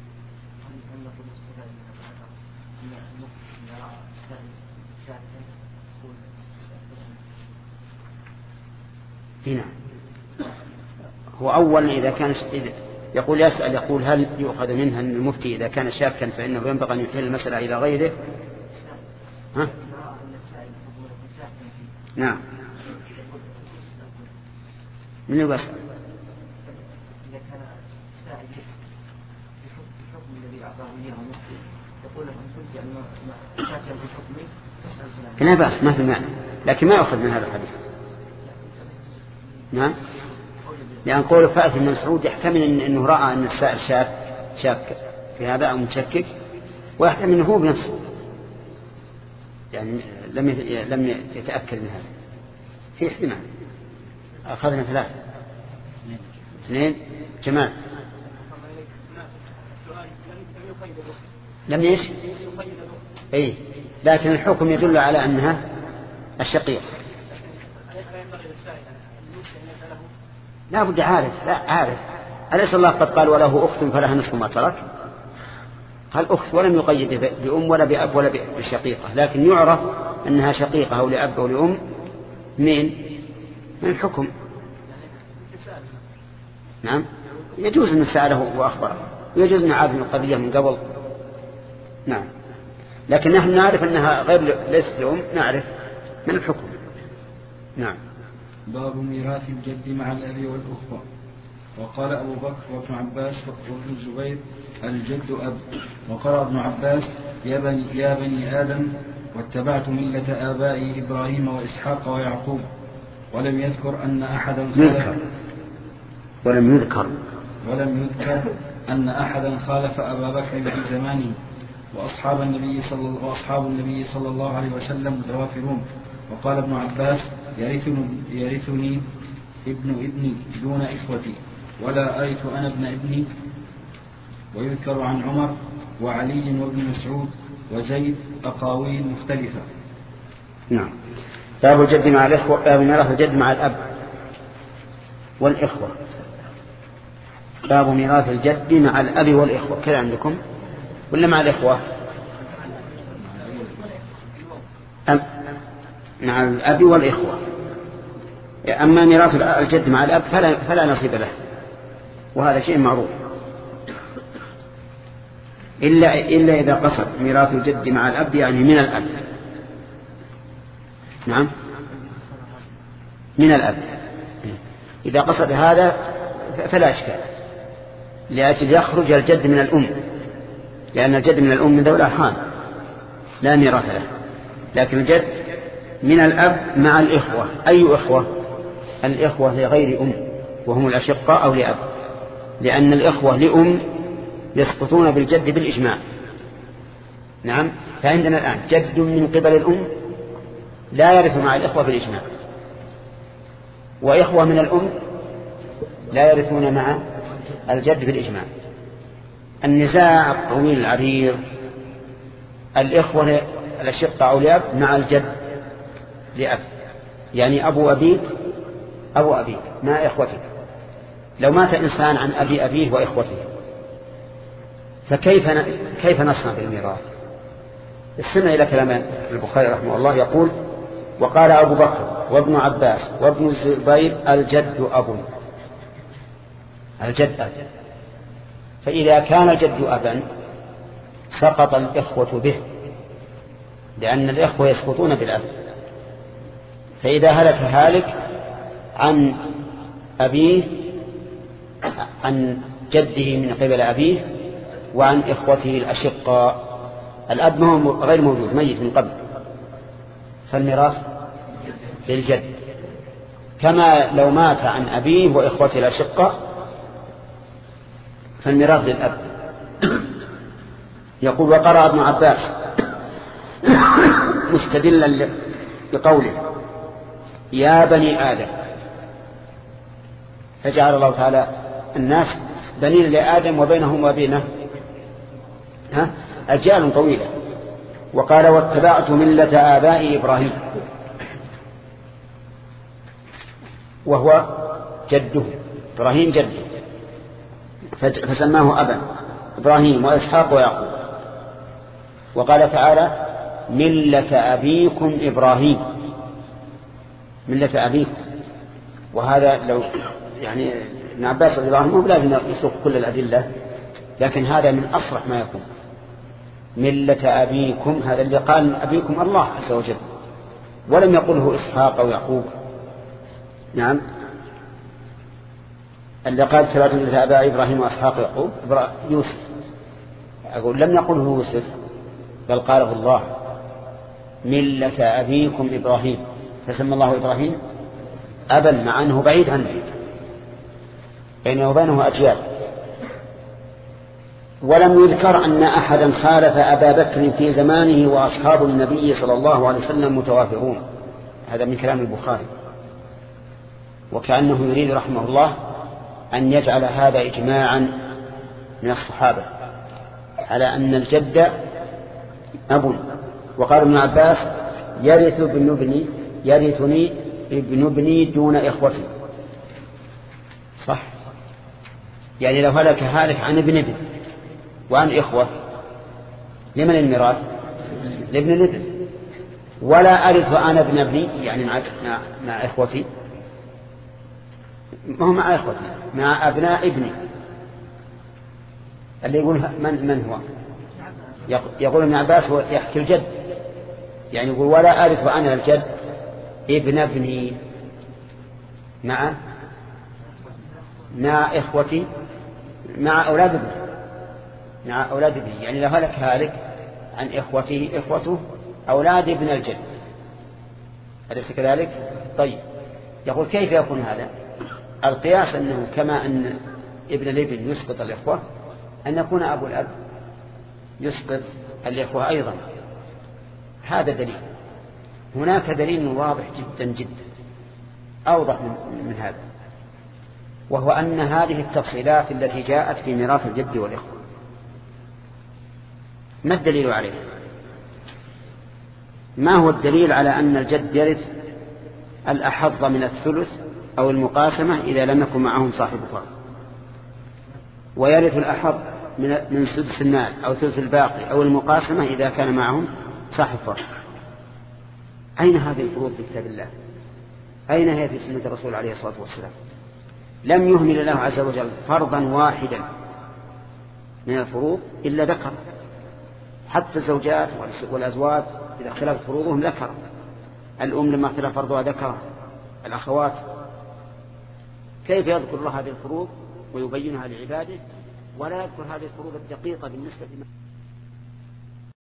هنا هو أولا إذا كان يقول يسأل يقول هل يؤخذ منها أن المفتي إذا كان شاكا فإنه ينبغي أن يحيل المسألة إلى غيره. ها؟ نعم من يسأل؟ إذا كان سائل بحكم الذي أعطاه إياه المفتي يقول له أن تلقي أن شاكا بحكمه لا بأس ما في معنى، لكن ما يأخذ من هذا الحديث. نعم لأن قول فائز بن مسعود يحتمل إن أنه رأى أن السائل شاك شاك في هذا أو مشكك ويحتمل أنه هو بنفسه يعني لم لم يتأكد من هذا. في احتمال. أخذنا ثلاثة اثنين جمال لم يش أي لكن الحكم يدل على أنها الشقيق. لا بد عارف لا عارف أليس الله قد قال وله أخت فلها نصف ما ترك؟ قال أخت ولم يقيد بأم ولا بأب ولا بشقيقة، لكن يعرف أنها شقيقة أو لأب أو لأم من من الحكم. نعم يجوز أن سأله وأخبره ويجوز أن عارف القضية من قبل. نعم لكن نحن نعرف أنها غير ليست لأم نعرف من الحكم. نعم. باب ميراث الجد مع الأب والأخوة. وقال أبو بكر وابن عباس وابن الزبير الجد أب. وقال ابن عباس يا بني, يا بني آدم واتبعت ملة آبائي إبراهيم وإسحاق ويعقوب. ولم يذكر أن أحدا يذكر ولم يذكر ولم يذكر أن أحدا خالف أبا بكر في زمانه. وأصحاب النبي صلى وأصحاب النبي صلى الله عليه وسلم متوافرون. وقال ابن عباس يرثني, يرثني ابن ابني دون إخوتي ولا أرث أنا ابن ابني. ويذكر عن عمر وعلي وابن مسعود وزيد أقاويل مختلفة. نعم. باب الجد مع الإخوة. باب ميراث الجد مع الأب والإخوة. باب ميراث الجد مع الأب والإخوة. كذا عندكم ولا مع الإخوة؟ أم مع الأب والإخوة. أما ميراث الجد مع الأب فلا, فلا نصيب له، وهذا شيء معروف، إلا, إلا إذا قصد ميراث الجد مع الأب يعني من الأب. نعم، من الأب. إذا قصد هذا فلا إشكال، لأجل يخرج الجد من الأم، لأن الجد من الأم من ذوي الأرحام لا ميراث له. لكن الجد من الأب مع الإخوة. أي إخوة؟ الإخوة لغير أم وهم الأشقاء أو لأب، لأن الإخوة لأم يسقطون بالجد بالإجماع. نعم. فعندنا الآن جد من قبل الأم لا يرث مع الإخوة بالإجماع، وإخوة من الأم لا يرثون مع الجد بالإجماع. النزاع الطويل العريض الإخوة الأشقاء أو لأب مع الجد لأب، يعني أبو أبيك أبو أبيك مع إخوتك. لو مات إنسان عن أبي أبيه وإخوته فكيف كيف نصنع بالميراث؟ استمع إلى كلام البخاري رحمه الله يقول: وقال أبو بكر وابن عباس وابن الزبير الجد أب. الجد أب. فإذا كان الجد أبا سقط الإخوة به، لأن الإخوة يسقطون بالأب. فإذا هلك هالك عن أبيه عن جده من قبل أبيه وعن إخوته الأشقاء، الأب غير موجود ميت من قبل، فالميراث للجد، كما لو مات عن أبيه وإخوته الأشقاء فالميراث للأب. يقول: وقرأ ابن عباس مستدلا بقوله: يا بني آدم، فجعل الله تعالى الناس بنين لآدم وبينهم وبينه ها أجيال طويلة. وقال: واتبعت ملة آبائي إبراهيم، وهو جده إبراهيم جده، فسماه أبا إبراهيم وإسحاق ويعقوب. وقال تعالى: ملة أبيكم إبراهيم، ملة أبيكم. وهذا لو يعني ابن عباس رضي الله عنه لازم يسوق كل الأدلة، لكن هذا من أصرح ما يكون. ملة أبيكم، هذا اللي قال أبيكم الله عز وجل، ولم يقله إسحاق أو يعقوب. نعم، اللي قال ثلاثة ملة آباء إبراهيم وإسحاق ويعقوب يوسف، أقول لم يقله يوسف بل قاله الله: ملة أبيكم إبراهيم، فسمى الله إبراهيم أبا، مع أنه بعيد عنه بينه وبينه أجيال. ولم يذكر أن أحدا خالف أبا بكر في زمانه وأصحاب النبي صلى الله عليه وسلم متوافرون. هذا من كلام البخاري، وكأنه يريد رحمه الله أن يجعل هذا إجماعا من الصحابة على أن الجد أب. وقال ابن عباس: يرث ابن ابني يرثني ابن ابني دون إخوتي. صح، يعني لو هلك هالك عن ابن ابن وعن إخوة لمن الميراث؟ لابن الابن. ولا أرث أنا ابن ابني، يعني مع, مع إخوتي، ما هو مع إخوتي، مع أبناء ابني. اللي يقول من, من هو؟ يقول ابن عباس هو يحكي الجد، يعني يقول: ولا أرث أنا الجد ابن ابني مع مع إخوتي مع أولاد ابني مع أولاد ابني، يعني لو هلك هالك عن إخوته إخوته أولاد ابن الجد، أليس كذلك؟ طيب، يقول كيف يكون هذا؟ القياس أنه كما أن ابن الابن يسقط الإخوة أن يكون أبو الأب يسقط الإخوة أيضا. هذا دليل. هناك دليل واضح جدا جدا أوضح من, من هذا، وهو أن هذه التفصيلات التي جاءت في ميراث الجد والإخوة ما الدليل عليه؟ ما هو الدليل على أن الجد يرث الأحظ من الثلث أو المقاسمة إذا لم يكن معهم صاحب فرض، ويرث الأحظ من سدس المال أو ثلث الباقي أو المقاسمة إذا كان معهم صاحب فرض؟ أين هذه الفروض في كتاب الله؟ أين هي في سنة الرسول عليه الصلاة والسلام؟ لم يهمل الله عز وجل فرضا واحدا من الفروض إلا ذكر. حتى الزوجات والأزواج إذا اختلفت فروضهم ذكر. الأم لما اختلف فرضها ذكر، الأخوات. كيف يذكر الله هذه الفروض ويبينها لعباده ولا يذكر هذه الفروض الدقيقة بالنسبة لما